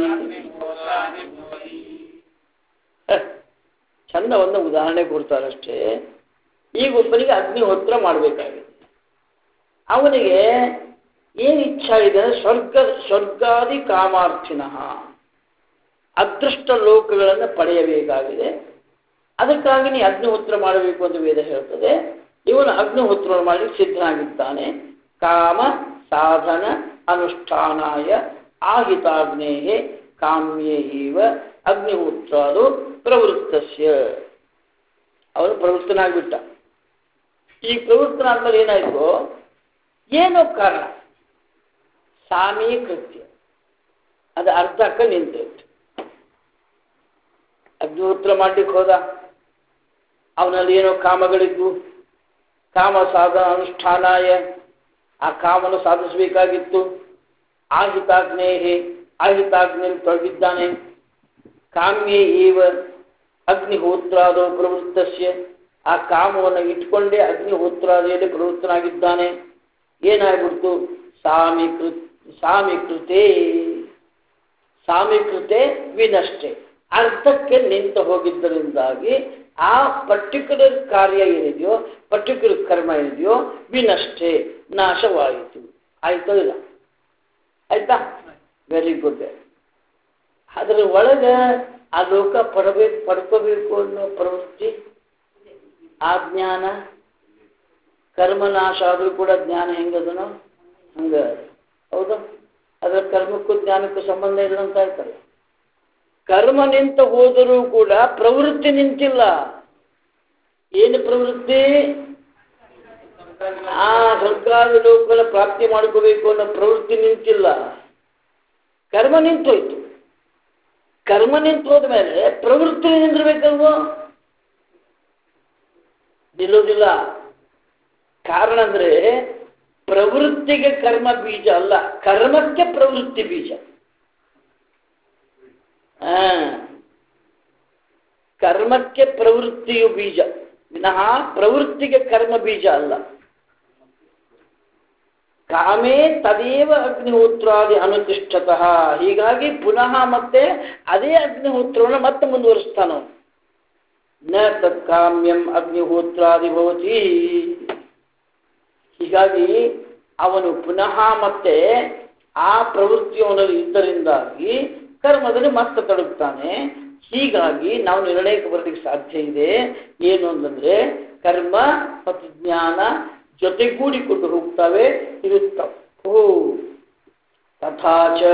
ಚಂದ ಒಂದು ಉದಾಹರಣೆ ಕೊಡ್ತಾರಷ್ಟೇ. ಈಗ ಒಬ್ಬನಿಗೆ ಅಗ್ನಿಹೋತ್ರ ಮಾಡಬೇಕಾಗಿದೆ, ಅವನಿಗೆ ಏನು ಇಚ್ಛಾ ಇದೆ? ಸ್ವರ್ಗಾದಿ ಕಾಮಾರ್ಥಿನಃ, ಅದೃಷ್ಟ ಲೋಕಗಳನ್ನು ಪಡೆಯಬೇಕಾಗಿದೆ. ಅದಕ್ಕಾಗಿ ನೀ ಅಗ್ನಿಹೋತ್ರ ಮಾಡಬೇಕು ಅಂತ ವೇದ ಹೇಳ್ತದೆ. ಇವನು ಅಗ್ನಿಹೋತ್ರ ಮಾಡಿ ಸಿದ್ಧನಾಗಿದ್ದಾನೆ. ಕಾಮ ಸಾಧನ ಅನುಷ್ಠಾನಾಯ ಆಹಿತಾಗ್ನೇಃ ಕಾಮ್ಯೇ ಇವ ಅಗ್ನಿಹೋತ್ರಾದು ಪ್ರವೃತ್ತಸ್ಯ. ಅವನು ಪ್ರವೃತ್ತನಾಗ್ಬಿಟ್ಟ. ಈ ಪ್ರವೃತ್ತನಾದ್ಮೇಲೆ ಏನಾಯ್ತು? ಏನೋ ಕಾರಣ ಸಾಮೀಕೃತ್ಯ, ಅದು ಅರ್ಧಕ್ಕೆ ನಿಂತೈತು. ಅಗ್ನಿಹೋತ್ರ ಮಾಡ್ಲಿಕ್ಕೆ ಹೋದ, ಅವನಲ್ಲಿ ಏನೋ ಕಾಮಗಳಿದ್ದು, ಕಾಮ ಸಾಧನ ಅನುಷ್ಠಾನಾಯ, ಆ ಕಾಮನು ಸಾಧಿಸಬೇಕಾಗಿತ್ತು. ಆಹಿತಾಗ್ನೇಃ, ಆಹಿತಾಗ್ನೇಯಲ್ಲಿ ತೊಡಗಿದ್ದಾನೆ. ಕಾಮ್ಯೇ ಇವ ಅಗ್ನಿಹೋತ್ರಾದೋ ಪ್ರವೃತ್ತಸ್ಯ, ಆ ಕಾಮವನ್ನು ಇಟ್ಕೊಂಡೇ ಅಗ್ನಿಹೋತ್ರಾದಿಯಲ್ಲಿ ಪ್ರವೃತ್ತನಾಗಿದ್ದಾನೆ. ಏನಾಗ್ಬಿಡ್ತು? ಸಾಮೀಕೃತೆ ವಿನಷ್ಟೇ, ಅರ್ಧಕ್ಕೆ ನಿಂತು ಹೋಗಿದ್ದರಿಂದಾಗಿ ಆ ಪರ್ಟಿಕ್ಯುಲರ್ ಕಾರ್ಯ ಏನಿದೆಯೋ, ಪರ್ಟಿಕ್ಯುಲರ್ ಕರ್ಮ ಏನಿದೆಯೋ, ವಿನಷ್ಟೇ ನಾಶವಾಯಿತು. ಆಯ್ತೋ ಇಲ್ಲ? ಆಯ್ತಾ? Very good. ಅದರ ಒಳಗೆ ಆ ಲೋಕ ಪಡ್ಕೋಬೇಕು ಅನ್ನೋ ಪ್ರವೃತ್ತಿ, ಆ ಜ್ಞಾನ, ಕರ್ಮನಾಶ ಆದರೂ ಕೂಡ ಜ್ಞಾನ ಹೆಂಗದನೋ ಹಂಗ. ಹೌದು, ಅದರ ಕರ್ಮಕ್ಕೂ ಜ್ಞಾನಕ್ಕೂ ಸಂಬಂಧ ಇಲ್ಲ ಅಂತ ಹೇಳ್ತಾರೆ. ಕರ್ಮ ನಿಂತ ಹೋದರೂ ಕೂಡ ಪ್ರವೃತ್ತಿ ನಿಂತಿಲ್ಲ. ಏನು ಪ್ರವೃತ್ತಿ? ಆ ಸರ್ಕಾರಿ ಲೋಕಗಳ ಪ್ರಾಪ್ತಿ ಮಾಡ್ಕೋಬೇಕು ಅನ್ನೋ ಪ್ರವೃತ್ತಿ ನಿಂತಿಲ್ಲ. ಕರ್ಮ ನಿಂತೋಯ್ತು. ಕರ್ಮ ನಿಂತು ಹೋದ್ಮೇಲೆ ಪ್ರವೃತ್ತಿ ನಿಂದಿರ್ಬೇಕಲ್ವೋ? ನಿಲ್ಲೋದಿಲ್ಲ. ಕಾರಣ ಅಂದ್ರೆ ಪ್ರವೃತ್ತಿಗೆ ಕರ್ಮ ಬೀಜ ಅಲ್ಲ, ಕರ್ಮಕ್ಕೆ ಪ್ರವೃತ್ತಿ ಬೀಜ. ಕರ್ಮಕ್ಕೆ ಪ್ರವೃತ್ತಿಯು ಬೀಜ ವಿನಃ ಪ್ರವೃತ್ತಿಗೆ ಕರ್ಮ ಬೀಜ ಅಲ್ಲ. ಕಾಮೇ ತದೇವ ಅಗ್ನಿಹೋತ್ರಾದಿ ಅನುತಿಷ್ಠತಃ. ಹೀಗಾಗಿ ಪುನಃ ಮತ್ತೆ ಅದೇ ಅಗ್ನಿಹೋತ್ರವನ್ನು ಮತ್ತೆ ಮುಂದುವರಿಸ್ತಾನ. ನ ತತ್ಕಾಮ್ಯಂ ಅಗ್ನಿಹೋತ್ರಾದಿ ಭವತಿ. ಹೀಗಾಗಿ ಅವನು ಪುನಃ ಮತ್ತೆ ಆ ಪ್ರವೃತ್ತಿಯವನಲ್ಲಿ ಇದ್ದರಿಂದಾಗಿ ಕರ್ಮದಲ್ಲಿ ಮತ್ತೆ ತೊಡಗುತ್ತಾನೆ. ಹೀಗಾಗಿ ನಾವು ನಿರ್ಣಯಕ್ಕೆ ಬರಲಿಕ್ಕೆ ಸಾಧ್ಯ ಇದೆ. ಏನು ಅಂತಂದ್ರೆ ಕರ್ಮ ಮತ್ತು ಜ್ಞಾನ ಜೊತೆಗೂಡಿಕೊಂಡು ಹೋಗ್ತವೆ. ಇದು ತಪ್ಪು. ತಥಾಚ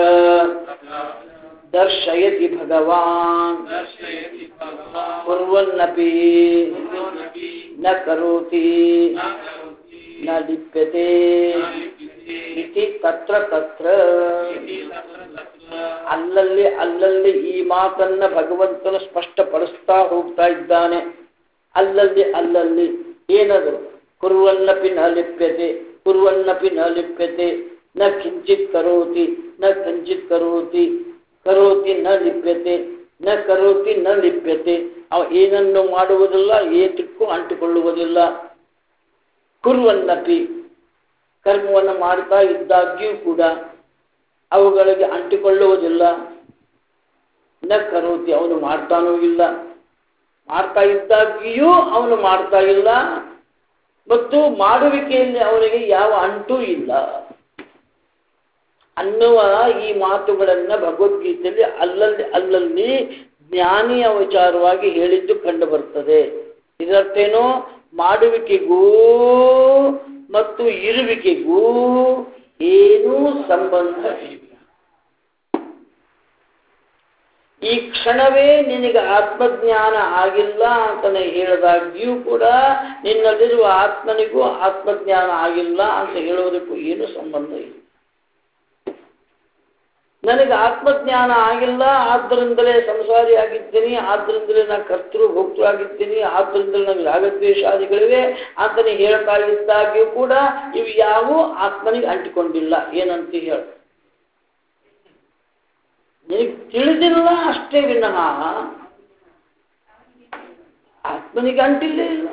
ದರ್ಶಯತಿ ಭಗವಾನ್ ಕುರ್ವನ್ನಪಿ ನ ಕರೋತಿ ನ ಲಿಪ್ಯತೆ ಇತಿ ತತ್ರ ತತ್ರ. ಅಲ್ಲಲ್ಲಿ ಅಲ್ಲಲ್ಲಿ ಈ ಮಾತನ್ನ ಭಗವಂತನು ಸ್ಪಷ್ಟಪಡಿಸ್ತಾ ಹೋಗ್ತಾ ಇದ್ದಾನೆ. ಅಲ್ಲಲ್ಲಿ ಅಲ್ಲಲ್ಲಿ ಏನದು? ಕುರ್ವನ್ನಪಿ ನ ಲಿಪ್ಯತೆ, ಕುರ್ವನ್ನಪಿ ನ ಲಿಪ್ಯತೆ, ನ ಕಿಂಚಿತ್ ಕರೋತಿ, ನ ಕಿಂಚಿತ್ ಕರೋತಿ, ಕರೋತಿ ನ ಲಿಪ್ಯತೆ, ನ ಕರೋತಿ ನ ಲಿಪ್ಯತೆ. ಅವ ಏನನ್ನು ಮಾಡುವುದಿಲ್ಲ, ಏತಕ್ಕೂ ಅಂಟಿಕೊಳ್ಳುವುದಿಲ್ಲ. ಕುರ್ವನ್ನಪಿ ಕರ್ಮವನ್ನು ಮಾಡ್ತಾ ಇದ್ದಾಗ್ಯೂ ಕೂಡ ಅವುಗಳಿಗೆ ಅಂಟಿಕೊಳ್ಳುವುದಿಲ್ಲ. ನ ಕರೋತಿ ಅವನು ಮಾಡ್ತಾನೂ ಇಲ್ಲ, ಮಾಡ್ತಾ ಇದ್ದಾಗಿಯೂ ಅವನು ಮಾಡ್ತಾ ಇಲ್ಲ, ಮತ್ತು ಮಾಡುವಿಕೆಯಲ್ಲಿ ಅವನಿಗೆ ಯಾವ ಅಂಟೂ ಇಲ್ಲ ಅನ್ನುವ ಈ ಮಾತುಗಳನ್ನು ಭಗವದ್ಗೀತೆಯಲ್ಲಿ ಅಲ್ಲಲ್ಲಿ ಅಲ್ಲಲ್ಲಿ ಜ್ಞಾನಿಯ ವಿಚಾರವಾಗಿ ಹೇಳಿದ್ದು ಕಂಡು ಬರ್ತದೆ. ಇದರ್ಥೇನೋ ಮಾಡುವಿಕೆಗೂ ಮತ್ತು ಇರುವಿಕೆಗೂ ಏನೂ ಸಂಬಂಧ ಇಲ್ಲ. ಈ ಕ್ಷಣವೇ ನಿನಗೆ ಆತ್ಮಜ್ಞಾನ ಆಗಿಲ್ಲ ಅಂತಾನೆ ಹೇಳಿದಾಗ್ಯೂ ಕೂಡ ನಿನ್ನಲ್ಲಿರುವ ಆತ್ಮನಿಗೂ ಆತ್ಮಜ್ಞಾನ ಆಗಿಲ್ಲ ಅಂತ ಹೇಳೋದಕ್ಕೂ ಏನು ಸಂಬಂಧ ಇಲ್ಲ. ನನಗೆ ಆತ್ಮಜ್ಞಾನ ಆಗಿಲ್ಲ, ಆದ್ದರಿಂದಲೇ ಸಂಸಾರಿ ಆಗಿದ್ದೀನಿ, ಆದ್ದರಿಂದಲೇ ನಾನು ಕರ್ತೃ ಭೋಕ್ತೃ ಆಗಿದ್ದೀನಿ, ಆದ್ದರಿಂದಲೇ ನನಗೆ ರಾಗದ್ವೇಷಾದಿಗಳಿವೆ ಅಂತಲೇ ಹೇಳ್ತಾ ಇದ್ದಾಗ್ಯೂ ಕೂಡ ಇವು ಯಾವೂ ಆತ್ಮನಿಗೆ ಅಂಟಿಕೊಂಡಿಲ್ಲ. ಏನಂತ ಹೇಳ, ನಿನಗೆ ತಿಳಿದಿಲ್ಲ ಅಷ್ಟೇ ವಿನಃ ಆತ್ಮನಿಗೆ ಅಂಟಿಲ್ಲೇ ಇಲ್ಲ.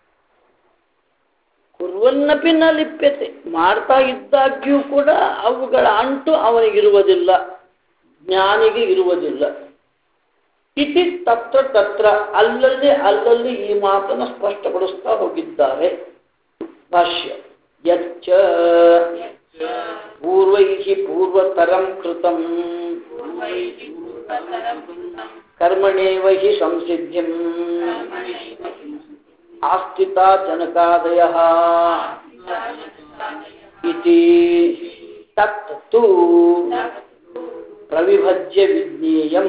ಕುರ್ವನ್ನಪಿ ನ ಲಿಪ್ಯತೆ, ಮಾಡ್ತಾ ಇದ್ದಾಗ್ಯೂ ಕೂಡ ಅವುಗಳ ಅಂಟು ಅವನಿಗಿರುವುದಿಲ್ಲ, ಜ್ಞಾನಿಗೆ ಇರುವುದಿಲ್ಲ. ಇತಿ ತತ್ರ ತತ್ರ ಅಲ್ಲಲ್ಲಿ ಅಲ್ಲಲ್ಲಿ ಈ ಮಾತನ್ನು ಸ್ಪಷ್ಟಪಡಿಸ್ತಾ ಹೋಗಿದ್ದಾರೆ. ಭಾಷ್ಯ ಯಚ್ಚ ಪೂರ್ವೈಹಿ ಪೂರ್ವತರಂ ಕೃತಂ ಕರ್ಮಣೇವ ಹಿ ಸಂಸಿದ್ಧಿಂ ಆಸ್ಥಿತಾ ಜನಕಾದಯಃ ಇತಿ ತತ್ತು ಪ್ರವಿಭಜ್ಯ ವಿಜ್ಞೇಯಂ.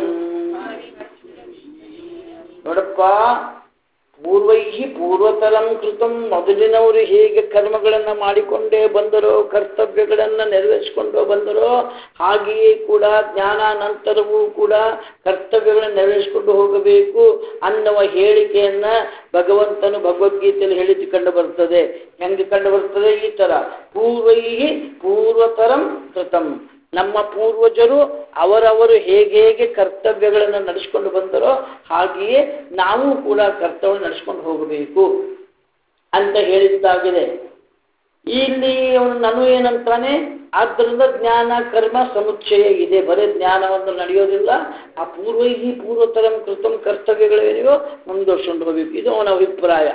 ನೋಡಪ್ಪ, ಪೂರ್ವೈಹಿ ಪೂರ್ವತರಂ ಕೃತಂ, ಮೊದಲಿನವರು ಹೇಗೆ ಕರ್ಮಗಳನ್ನು ಮಾಡಿಕೊಂಡೇ ಬಂದರೋ, ಕರ್ತವ್ಯಗಳನ್ನು ನೆರವೇರಿಸಿಕೊಂಡು ಬಂದರೋ, ಹಾಗೆಯೇ ಕೂಡ ಜ್ಞಾನಾನಂತರವೂ ಕೂಡ ಕರ್ತವ್ಯಗಳನ್ನು ನೆರವೇರಿಸಿಕೊಂಡು ಹೋಗಬೇಕು ಅನ್ನುವ ಹೇಳಿಕೆಯನ್ನ ಭಗವಂತನು ಭಗವದ್ಗೀತೆಯಲ್ಲಿ ಹೇಳಿದ್ದು ಕಂಡು ಬರ್ತದೆ. ಹೆಂಗೆ ಕಂಡು ಬರ್ತದೆ? ಈ ತರ ಪೂರ್ವೈಹಿ ಪೂರ್ವತರಂ ಕೃತಂ. ನಮ್ಮ ಪೂರ್ವಜರು ಅವರವರು ಹೇಗೆ ಕರ್ತವ್ಯಗಳನ್ನು ನಡೆಸಿಕೊಂಡು ಬಂದರೋ ಹಾಗೆಯೇ ನಾವು ಕೂಡ ಕರ್ತವ್ಯ ನಡೆಸ್ಕೊಂಡು ಹೋಗಬೇಕು ಅಂತ ಹೇಳಿದ್ದಾಗಿದೆ. ಇಲ್ಲಿ ಅವನು ನಾನು ಏನಂತಾನೆ, ಆದ್ದರಿಂದ ಜ್ಞಾನ ಕರ್ಮ ಸಮುಚ್ಚಯ ಇದೆ, ಬರೀ ಜ್ಞಾನವನ್ನು ನಡೆಯೋದಿಲ್ಲ, ಆ ಪೂರ್ವೈಹಿ ಪೂರ್ವತರಂ ಕೃತಂ ಕರ್ತವ್ಯಗಳೇನಿವೋ ಮುಂದುವರ್ಸ್ಕೊಂಡು ಹೋಗಬೇಕು. ಇದು ಅವನ ಅಭಿಪ್ರಾಯ.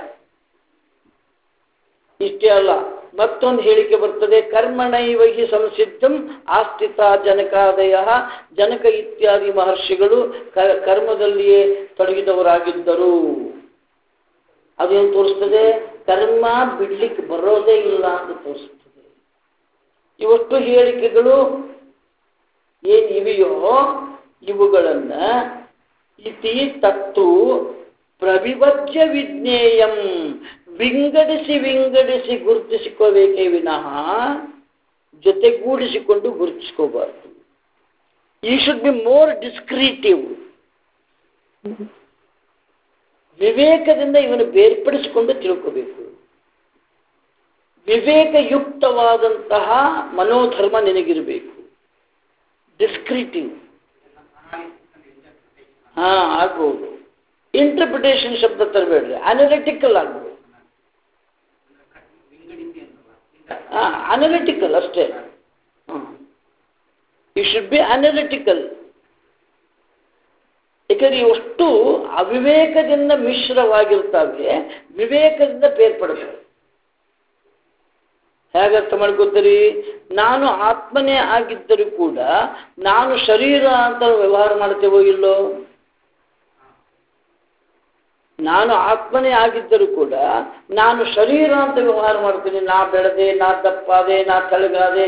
ಇಷ್ಟೇ ಅಲ್ಲ, ಮತ್ತೊಂದು ಹೇಳಿಕೆ ಬರ್ತದೆ, ಕರ್ಮಣೈವ ಹಿ ಸಂಸಿದ್ಧಂ ಆಸ್ಥಿತ ಜನಕಾದಯ. ಜನಕ ಇತ್ಯಾದಿ ಮಹರ್ಷಿಗಳು ಕರ್ಮದಲ್ಲಿಯೇ ತೊಡಗಿದವರಾಗಿದ್ದರು. ಅದೇನು ತೋರಿಸ್ತದೆ? ಕರ್ಮ ಬಿಡ್ಲಿಕ್ಕೆ ಬರೋದೇ ಇಲ್ಲ ಅಂತ ತೋರಿಸ್ತದೆ. ಇವಷ್ಟು ಹೇಳಿಕೆಗಳು ಏನಿವೆಯೋ ಇವುಗಳನ್ನ ಇತಿ ತತ್ತು ಪ್ರವಿಭಜ್ಯ ವಿಜ್ಞೇಯಂ, ವಿಂಗಡಿಸಿ ವಿಂಗಡಿಸಿ ಗುರುತಿಸಿಕೋಬೇಕೇ ವಿನಃ ಜೊತೆಗೂಡಿಸಿಕೊಂಡು ಗುರುತಿಸ್ಕೋಬಾರ್ದು. ಈ ಶುಡ್ ಬಿ ಮೋರ್ ಡಿಸ್ಕ್ರೀಟಿವ್. ವಿವೇಕದಿಂದ ಇವನು ಬೇರ್ಪಡಿಸಿಕೊಂಡು ತಿಳ್ಕೋಬೇಕು. ವಿವೇಕಯುಕ್ತವಾದಂತಹ ಮನೋಧರ್ಮ ನಿನಗಿರಬೇಕು. ಡಿಸ್ಕ್ರಿಟಿವ್ ಆಗ್ಬೋದು. ಇಂಟರ್ಪ್ರಿಟೇಷನ್ ಶಬ್ದ ತರಬೇಡ್ರಿ, ಅನಲಿಟಿಕಲ್ ಆಗ್ಬೋದು. ಅನಲಿಟಿಕಲ್ ಅಷ್ಟೇ. You should be analytical. ಯಾಕಂದ್ರೆ ಇವಷ್ಟು ಅವಿವೇಕದಿಂದ ಮಿಶ್ರವಾಗಿರ್ತವೆ, ವಿವೇಕದಿಂದ ಬೇರ್ಪಡುತ್ತವೆ. ಹೇಗರ್ಥ ಮಾಡ್ಕೋತೀರಿ? ನಾನು ಆತ್ಮನೇ ಆಗಿದ್ದರೂ ಕೂಡ ನಾನು ಶರೀರ ಅಂತ ವ್ಯವಹಾರ ಮಾಡ್ತೇವೋ ಇಲ್ಲೋ? ನಾನು ಆತ್ಮನೇ ಆಗಿದ್ದರೂ ಕೂಡ ನಾನು ಶರೀರ ಅಂತ ವ್ಯವಹಾರ ಮಾಡ್ತೀನಿ. ನಾ ಬೆಳೆದೆ, ನಾ ದಪ್ಪಾದೆ, ನಾ ತಳಗಾದೆ,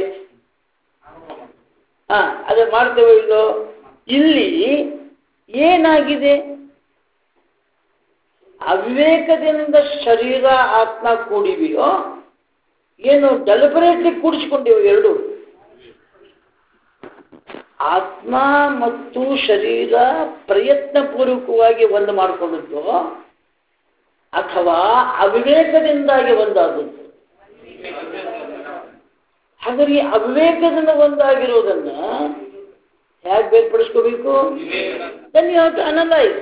ಅದೇ ಮಾಡ್ತೇವೋ ಇಲ್ಲೋ? ಇಲ್ಲಿ ಏನಾಗಿದೆ? ಅವಿವೇಕದಿಂದ ಶರೀರ ಆತ್ಮ ಕೂಡಿವೆಯೋ ಏನು ಡೆಲಿಬರೇಟ್ಲಿ ಕೂಡಿಸಿಕೊಂಡಿವೆ ಎರಡು? ಆತ್ಮ ಮತ್ತು ಶರೀರ ಪ್ರಯತ್ನಪೂರ್ವಕವಾಗಿ ಒಂದು ಮಾಡಿಕೊಂಡದ್ದು ಅಥವಾ ಅವಿವೇಕದಿಂದಾಗಿ ಒಂದಾದದ್ದು? ಹಾಗಾಗಿ ಅವಿವೇಕದಿಂದ ಒಂದಾಗಿರೋದನ್ನ ಹೇಗೆ ಬೇರ್ಪಡಿಸ್ಕೋಬೇಕು? Then you have to analyse.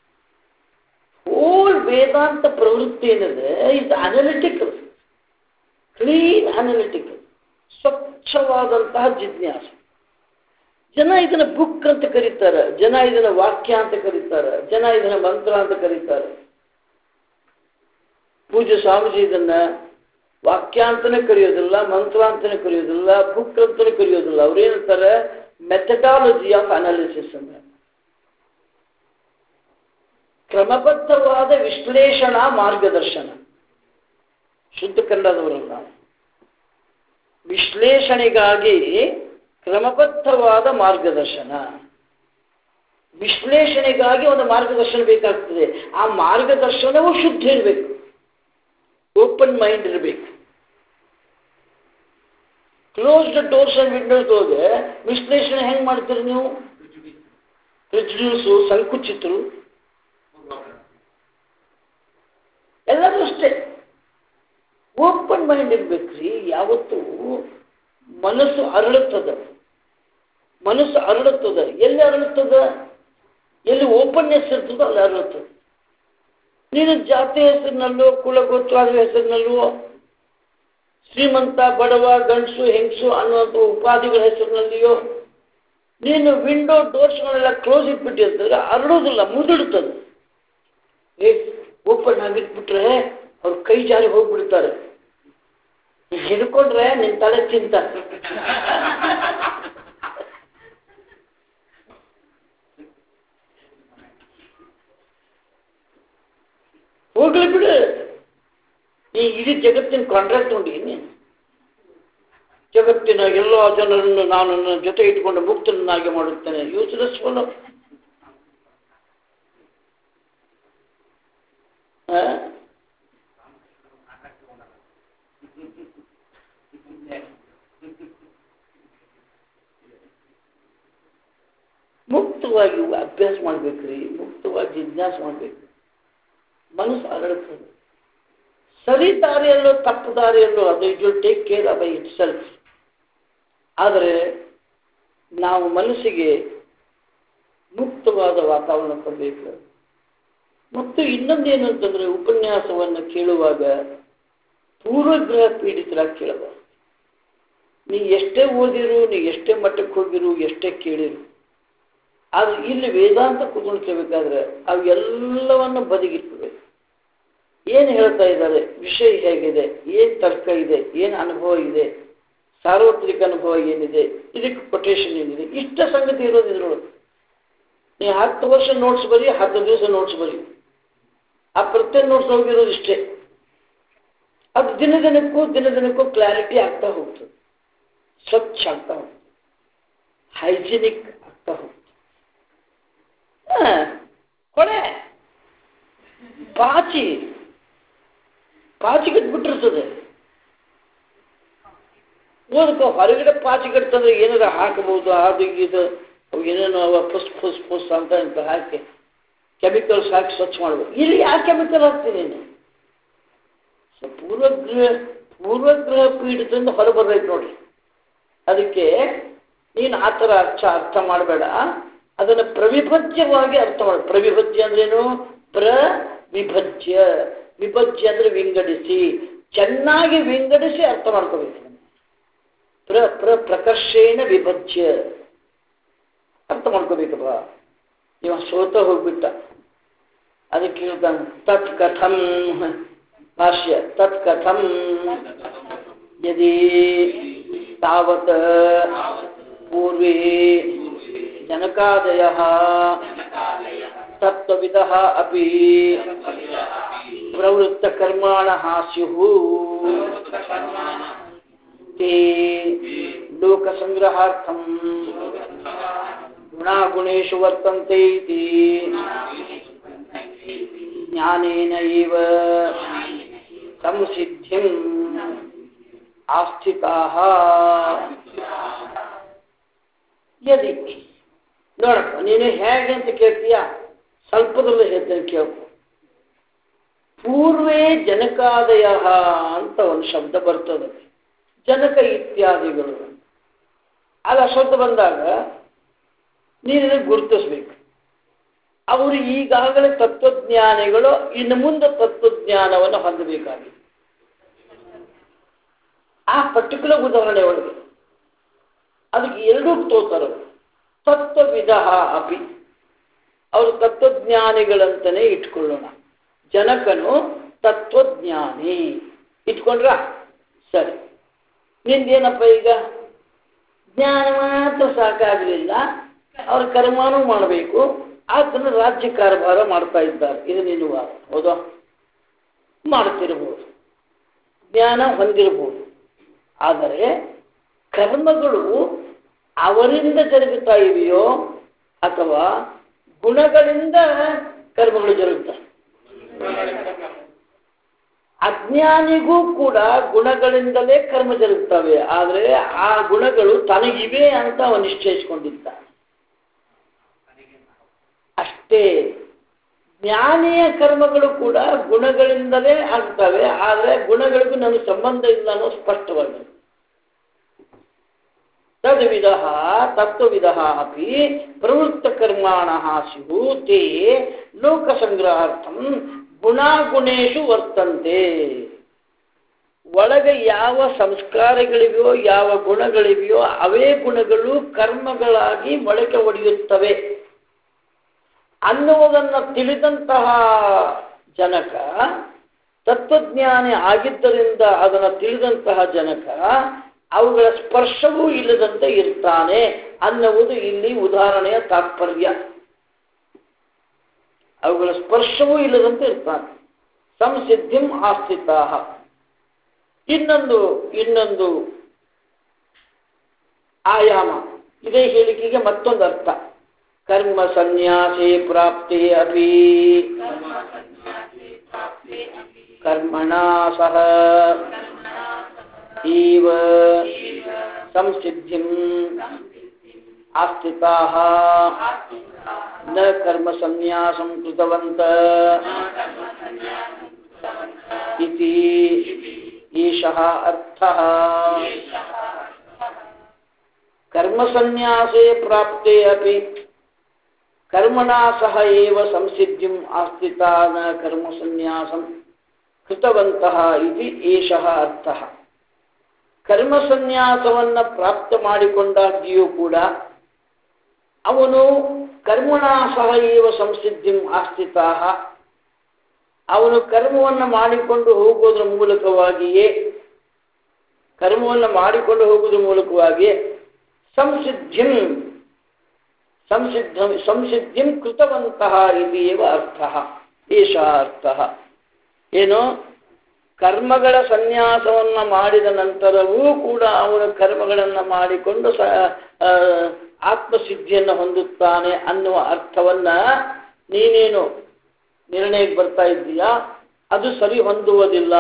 Whole ವೇದಾಂತ ಪ್ರವೃತ್ತಿ ಏನಿದೆ ಇದು ಅನಲಿಟಿಕಲ್, ಕ್ಲೀನ್ ಅನಲಿಟಿಕಲ್, ಸ್ವಚ್ಛವಾದಂತಹ ಜಿಜ್ಞಾಸ. ಜನ ಇದನ್ನ ಬುಕ್ ಅಂತ ಕರೀತಾರೆ, ಜನ ಇದನ್ನ ವಾಕ್ಯ ಅಂತ ಕರೀತಾರೆ, ಜನ ಇದನ್ನ ಮಂತ್ರ ಅಂತ ಕರೀತಾರೆ. ಪೂಜ್ಯ ಸ್ವಾಮೀಜಿ ಇದನ್ನ ವಾಕ್ಯ ಅಂತಾನೆ ಕರೆಯೋದಿಲ್ಲ, ಮಂತ್ರ ಅಂತಾನೆ ಕರೆಯೋದಿಲ್ಲ, ಬುಕ್ ಅಂತಾನೆ ಕರೆಯೋದಿಲ್ಲ. ಅವ್ರೇನಂತಾರೆ? ಮೆಥಡಾಲಜಿ ಆಫ್ ಅನಾಲಿಸಿಸ್ ಅಂತ. ಕ್ರಮಬದ್ಧವಾದ ವಿಶ್ಲೇಷಣಾ ಮಾರ್ಗದರ್ಶನ. ಶುದ್ಧ ಕನ್ನಡದವರಲ್ಲ. ವಿಶ್ಲೇಷಣೆಗಾಗಿ ಕ್ರಮಬದ್ಧವಾದ ಮಾರ್ಗದರ್ಶನ. ವಿಶ್ಲೇಷಣೆಗಾಗಿ ಒಂದು ಮಾರ್ಗದರ್ಶನ ಬೇಕಾಗ್ತದೆ. ಆ ಮಾರ್ಗದರ್ಶನವು ಶುದ್ಧ ಇರಬೇಕು, ಓಪನ್ ಮೈಂಡ್ ಇರಬೇಕು. ಕ್ಲೋಸ್ಡ್ ಡೋರ್ಸ್ ಅಂಡ್ ವಿಂಡೋಸ್ ಹೋದ್ರೆ ವಿಶ್ಲೇಷಣೆ ಹೆಂಗ್ ಮಾಡ್ತೀರಿ ನೀವು? ಪ್ರಿಜುಡ್ಯೂಸು, ಸಂಕುಚಿತರು ಎಲ್ಲರೂ ಅಷ್ಟೇ. ಓಪನ್ ಮೈಂಡ್ ಇರ್ಬೇಕ್ರಿ. ಯಾವತ್ತೂ ಮನಸ್ಸು ಅರಳುತ್ತದೆ, ಮನಸ್ಸು ಅರಳುತ್ತದೆ. ಎಲ್ಲಿ ಅರಳುತ್ತದ? ಎಲ್ಲಿ ಓಪನ್ನೆಸ್ ಇರ್ತದೋ ಅಲ್ಲಿ ಅರಳುತ್ತದೆ. ನೀನು ಜಾತಿ ಹೆಸರಿನಲ್ಲೋ, ಕುಲಗೋತ್ರದ ಹೆಸರಿನಲ್ಲೋ, ಶ್ರೀಮಂತ ಬಡವ ಗಂಡಸು ಹೆಂಗಸು ಅನ್ನುವಂಥ ಉಪಾಧಿಗಳ ಹೆಸರಿನಲ್ಲಿಯೋ ನೀನು ವಿಂಡೋ ಡೋರ್ಸ್ಗಳೆಲ್ಲ ಕ್ಲೋಸ್ ಇಟ್ಬಿಟ್ಟಿರ್ತದ್ರೆ ಅರಳೋದಿಲ್ಲ, ಮುದುಡ್ತದೆ. ಓಪನ್ ಆಗಿಟ್ಬಿಟ್ರೆ ಅವ್ರ ಕೈ ಜಾರಿ ಹೋಗ್ಬಿಡ್ತಾರೆ. ಹಿಡ್ಕೊಂಡ್ರೆ ನಿನ್ ತಲೆ ಚಿಂತ. ಹೋಗ್ಲಿ ಬಿಡು, ಈ ಇಡೀ ಜಗತ್ತಿನ ಕಾಂಟ್ರಾಕ್ಟ್ ಹೊಂದಿನಿ. ಜಗತ್ತಿನ ಎಲ್ಲ ಜನರನ್ನು ನಾನು ನನ್ನ ಜೊತೆ ಇಟ್ಕೊಂಡು ಮುಕ್ತನನ್ನಾಗಿ ಮಾಡುತ್ತೇನೆ. Useless fellow. ಮುಕ್ತವಾಗಿ ಅಭ್ಯಾಸ ಮಾಡ್ಬೇಕ್ರಿ, ಮುಕ್ತವಾಗಿ ಜಿಜ್ಞಾಸೆ ಮಾಡ್ಬೇಕು. ಮನಸ್ಸು ಅರಳುತ್ತದೆ. ಸರಿ ದಾರಿಯಲ್ಲೋ ತಪ್ಪು ದಾರಿಯಲ್ಲೋ ಅದು it will take care of itself. ಆದರೆ ನಾವು ಮನಸ್ಸಿಗೆ ಮುಕ್ತವಾದ ವಾತಾವರಣ ಕೊಡಬೇಕು. ಮತ್ತು ಇನ್ನೊಂದೇನು ಅಂತಂದ್ರೆ, ಉಪನ್ಯಾಸವನ್ನು ಕೇಳುವಾಗ ಪೂರ್ವಗ್ರಹ ಪೀಡಿತರಾಗಿ ಕೇಳಬಾರ್ದು. ನೀ ಎಷ್ಟೇ ಓದಿರು, ನೀ ಎಷ್ಟೇ ಮಟ್ಟಕ್ಕೆ ಹೋಗಿರು, ಎಷ್ಟೇ ಕೇಳಿರು, ಆದ್ರೆ ಇಲ್ಲಿ ವೇದಾಂತ ಕೂತ್ಕೊಂಡು ಕೇಳಬೇಕಾದ್ರೆ ಅವೆಲ್ಲವನ್ನು ಬದಿಗಿಟ್ಬೇಕು. ಏನು ಹೇಳ್ತಾ ಇದ್ದಾರೆ, ವಿಷಯ ಹೇಗಿದೆ, ಏನು ತರ್ಕ ಇದೆ, ಏನು ಅನುಭವ ಇದೆ, ಸಾರ್ವತ್ರಿಕ ಅನುಭವ ಏನಿದೆ, ಇದಕ್ಕೆ ಕೊಟೇಶನ್ ಏನಿದೆ, ಇಷ್ಟ ಸಂಗತಿ ಇರೋದು ಇದ್ರೊಳಗೆ. ನೀ 10 ವರ್ಷ ನೋಟ್ಸ್ ಬರಿ, 10 ದಿವಸ ನೋಟ್ಸ್ ಬರಿ, ಆ ಪ್ರತ್ಯೇಕ ನೋಟ್ಸ್ ಹೋಗಿರೋದು ಇಷ್ಟೇ. ಅದು ದಿನದಿನಕ್ಕೂ ಕ್ಲಾರಿಟಿ ಆಗ್ತಾ ಹೋಗ್ತದೆ, ಸ್ವಚ್ಛ ಆಗ್ತಾ ಹೋಗ್ತದೆ, ಹೈಜಿನಿಕ್ ಆಗ್ತಾ ಹೋಗ್ತದೆ. ಕೊನೆ ಪಾಚಿ ಕಟ್ಬಿಟ್ಟಿರ್ತದೆ. ಓದಕ್ಕೆ ಹೊರಗಡೆ ಪಾಚಿ ಕಟ್ತಂದ್ರೆ ಏನಾರ ಹಾಕಬಹುದು, ಅದು ಇದು ಏನೇನೋ ಫುಸ್ ಅಂತ ಹಾಕಿ ಕೆಮಿಕಲ್ಸ್ ಹಾಕಿ ಸ್ವಚ್ಛ ಮಾಡ್ಬೋದು. ಇಲ್ಲಿ ಯಾವ ಕೆಮಿಕಲ್ ಹಾಕ್ತೀನಿ? ಪೂರ್ವಗ್ರಹ ಪೂರ್ವಗ್ರಹ ಪೀಡಿತದಿಂದ ಹೊರಬರ್ಬೇಕು ನೋಡ್ರಿ. ಅದಕ್ಕೆ ನೀನು ಆ ಥರ ಅರ್ಥ ಮಾಡಬೇಡ, ಅದನ್ನು ಪ್ರವಿಭಜ್ಯವಾಗಿ ಅರ್ಥ ಮಾಡ. ಪ್ರವಿಭಜ್ಯ ಅಂದ್ರೇನು? ಪ್ರವಿಭಜ್ಯ. ವಿಭಜ್ಯ ಅಂದ್ರೆ ವಿಂಗಡಿಸಿ, ಚೆನ್ನಾಗಿ ವಿಂಗಡಿಸಿ ಅರ್ಥ ಮಾಡ್ಕೋಬೇಕು. ಪ್ರಕರ್ಷೇಣ ವಿಭಜ್ಯ ಅರ್ಥ ಮಾಡ್ಕೋಬೇಕಪ್ಪ. ಇವ ಸೋತ ಹೋಗ್ಬಿಟ್ಟ, ಅದಕ್ಕೆ ಹೇಳ್ತಾನೆ ತತ್ ಕಥಂ ಭಾಷ್ಯ. ತತ್ ಕಥಂ ಯದಿ ತಾವತ್ ಪೂರ್ವೇ ಜನಕಾದಯಃ ತತ್ವವಿದಃ ಅಪಿ ಪ್ರವೃತ್ತಕರ್ಮಾಣಃ ಸ್ಯುಃ ತೇ ಲೋಕಸಂಗ್ರಹಾರ್ಥಂ ಗುಣಾಗುಣೇಷು ವರ್ತಂತೆ ಇತಿ ಜ್ಞಾನೇನ ಏವ ಸಂಸಿದ್ಧಿಂ ಆಸ್ಥಿತಾಃ. ಯದಿ ನೋಡಪ್ಪ, ನೀನು ಹೇಗೆ ಅಂತ ಕೇಳ್ತೀಯ, ಸ್ವಲ್ಪದಲ್ಲೇ ಹೇಳ್ತೇನೆ ಕೇಳ್ಕೊ. ಪೂರ್ವೇ ಜನಕಾದಯ ಅಂತ ಒಂದು ಶಬ್ದ ಬರ್ತದೆ, ಜನಕ ಇತ್ಯಾದಿಗಳು. ಆಗ ಶಬ್ದ ಬಂದಾಗ ನೀನು ಗುರುತಿಸ್ಬೇಕು. ಅವರು ಈಗಾಗಲೇ ತತ್ವಜ್ಞಾನಿಗಳು, ಇನ್ನು ಮುಂದೆ ತತ್ವಜ್ಞಾನವನ್ನು ಹೊಂದಬೇಕಾಗಿದೆ. ಆ ಪರ್ಟಿಕ್ಯುಲರ್ ಉದಾಹರಣೆ ಒಳಗೆ ಅದಕ್ಕೆ ಎರಡೂ ತೋತಾರೆ. ತತ್ವವಿಧ ಅಪಿ, ಅವರು ತತ್ವಜ್ಞಾನಿಗಳಂತಲೇ ಇಟ್ಕೊಳ್ಳೋಣ. ಜನಕನು ತತ್ವಜ್ಞಾನಿ ಇಟ್ಕೊಂಡ್ರ ಸರಿ. ನಿಂದೇನಪ್ಪ, ಈಗ ಜ್ಞಾನ ಮಾತ್ರ ಸಾಕಾಗಲಿಲ್ಲ, ಅವ್ರ ಕರ್ಮಾನು ಮಾಡಬೇಕು, ಆತನ ರಾಜ್ಯ ಕಾರ್ಭಾರ ಮಾಡ್ತಾ ಇದ್ದಾರೆ. ಇದು ನೀನು ಹೌದಾ? ಮಾಡ್ತಿರ್ಬೋದು, ಜ್ಞಾನ ಹೊಂದಿರಬಹುದು. ಆದರೆ ಕರ್ಮಗಳು ಅವರಿಂದ ಜರುಗುತ್ತಾ ಇವೆಯೋ ಅಥವಾ ಗುಣಗಳಿಂದ ಕರ್ಮಗಳು ಜರುಗುತ್ತವೆ? ಅಜ್ಞಾನಿಗೂ ಕೂಡ ಗುಣಗಳಿಂದಲೇ ಕರ್ಮ ಜರುಗುತ್ತವೆ. ಆದರೆ ಆ ಗುಣಗಳು ತನಗಿವೆ ಅಂತ ಅವನು ನಿಶ್ಚಯಿಸಿಕೊಂಡಿದ್ದಾನೆ ಅಷ್ಟೇ. ಜ್ಞಾನಿಯ ಕರ್ಮಗಳು ಕೂಡ ಗುಣಗಳಿಂದಲೇ ಆಗ್ತವೆ, ಆದರೆ ಗುಣಗಳಿಗೂ ನನಗೆ ಸಂಬಂಧ ಇಲ್ಲ ಅನ್ನೋ ಸ್ಪಷ್ಟವಾಗಿದೆ. ತದ್ವಿಧ ತತ್ವವಿಧ ಅಪಿ ಪ್ರವೃತ್ತಕರ್ಮಾಣಃ ಸ್ಯುಃ ತೇ ಲೋಕಸಂಗ್ರಹಾರ್ಥಂ ಗುಣಾಗುಣೇಷು ವರ್ತಂತೆ. ಒಳಗೆ ಯಾವ ಸಂಸ್ಕಾರಗಳಿವೆಯೋ, ಯಾವ ಗುಣಗಳಿವೆಯೋ, ಅವೇ ಗುಣಗಳು ಕರ್ಮಗಳಾಗಿ ಮೊಳಕೆ ಒಡೆಯುತ್ತವೆ ಅನ್ನುವುದನ್ನು ತಿಳಿದಂತಹ ಜನಕ, ತತ್ವಜ್ಞಾನಿ ಆಗಿದ್ದರಿಂದ ಅದನ್ನು ತಿಳಿದಂತಹ ಜನಕ ಅವುಗಳ ಸ್ಪರ್ಶವೂ ಇಲ್ಲದಂತೆ ಇರ್ತಾನೆ ಅನ್ನುವುದು ಇಲ್ಲಿ ಉದಾಹರಣೆಯ ತಾತ್ಪರ್ಯ. ಅವುಗಳ ಸ್ಪರ್ಶವೂ ಇಲ್ಲದಂತೆ ಇರ್ತಾನೆ. ಸಂಸಿದ್ಧಿಂ ಆಸ್ಥಿತಾಃ. ಇನ್ನೊಂದು ಆಯಾಮ, ಇದೇ ಹೇಳಿಕೆಗೆ ಮತ್ತೊಂದು ಅರ್ಥ. ಕರ್ಮ ಸನ್ಯಾಸೇ ಪ್ರಾಪ್ತೇ ಅಪಿ ಕರ್ಮಣಾ ಸಹ ಇವ ಸಂಸಿದ್ಧಿಂ ಆಸ್ಥಿತಾಃ ನ ಕರ್ಮ ಸನ್ಯಾಸಂ ಕೃತವಂತಃ ಇತಿ ಈಶಃ ಅರ್ಥಃ. ಕರ್ಮ ಸನ್ಯಾಸೇ ಪ್ರಾಪ್ತೇ ಅಪಿ ಕರ್ಮಣಾ ಸಹ ಏವ ಸಂಸಿದ್ಧಿಂ ಆಸ್ಥಿತಾ ನ ಕರ್ಮ ಸನ್ಯಾಸಂ ಕೃತವಂತಃ ಇತಿ ಏಷಃ ಅರ್ಥಃ. ಕರ್ಮ ಸನ್ಯಾಸವನ್ನು ಪ್ರಾಪ್ತ ಮಾಡಿಕೊಂಡಾಗಿಯೂ ಕೂಡ ಅವನು ಕರ್ಮಣಾ ಸಹ ಏವ ಸಂಸಿದ್ಧಿಂ ಆಸ್ಥಿತಾಃ, ಅವನು ಕರ್ಮವನ್ನು ಮಾಡಿಕೊಂಡು ಹೋಗುವುದರ ಮೂಲಕವಾಗಿಯೇ ಸಂಸಿದ್ಧಿಂ ಕೃತವಂತಃ ಇತಿ ಏವ ಅರ್ಥಃ ಏಷಃ ಅರ್ಥಃ. ಏನು? ಕರ್ಮಗಳ ಸನ್ಯಾಸವನ್ನು ಮಾಡಿದ ನಂತರವೂ ಕೂಡ ಅವನು ಕರ್ಮಗಳನ್ನು ಮಾಡಿಕೊಂಡು ಆತ್ಮಸಿದ್ಧಿಯನ್ನು ಹೊಂದುತ್ತಾನೆ ಅನ್ನುವ ಅರ್ಥವನ್ನ ನೀನೇನು ನಿರ್ಣಯಕ್ಕೆ ಬರ್ತಾ ಇದ್ದೀಯಾ, ಅದು ಸರಿ ಹೊಂದುವುದಿಲ್ಲ.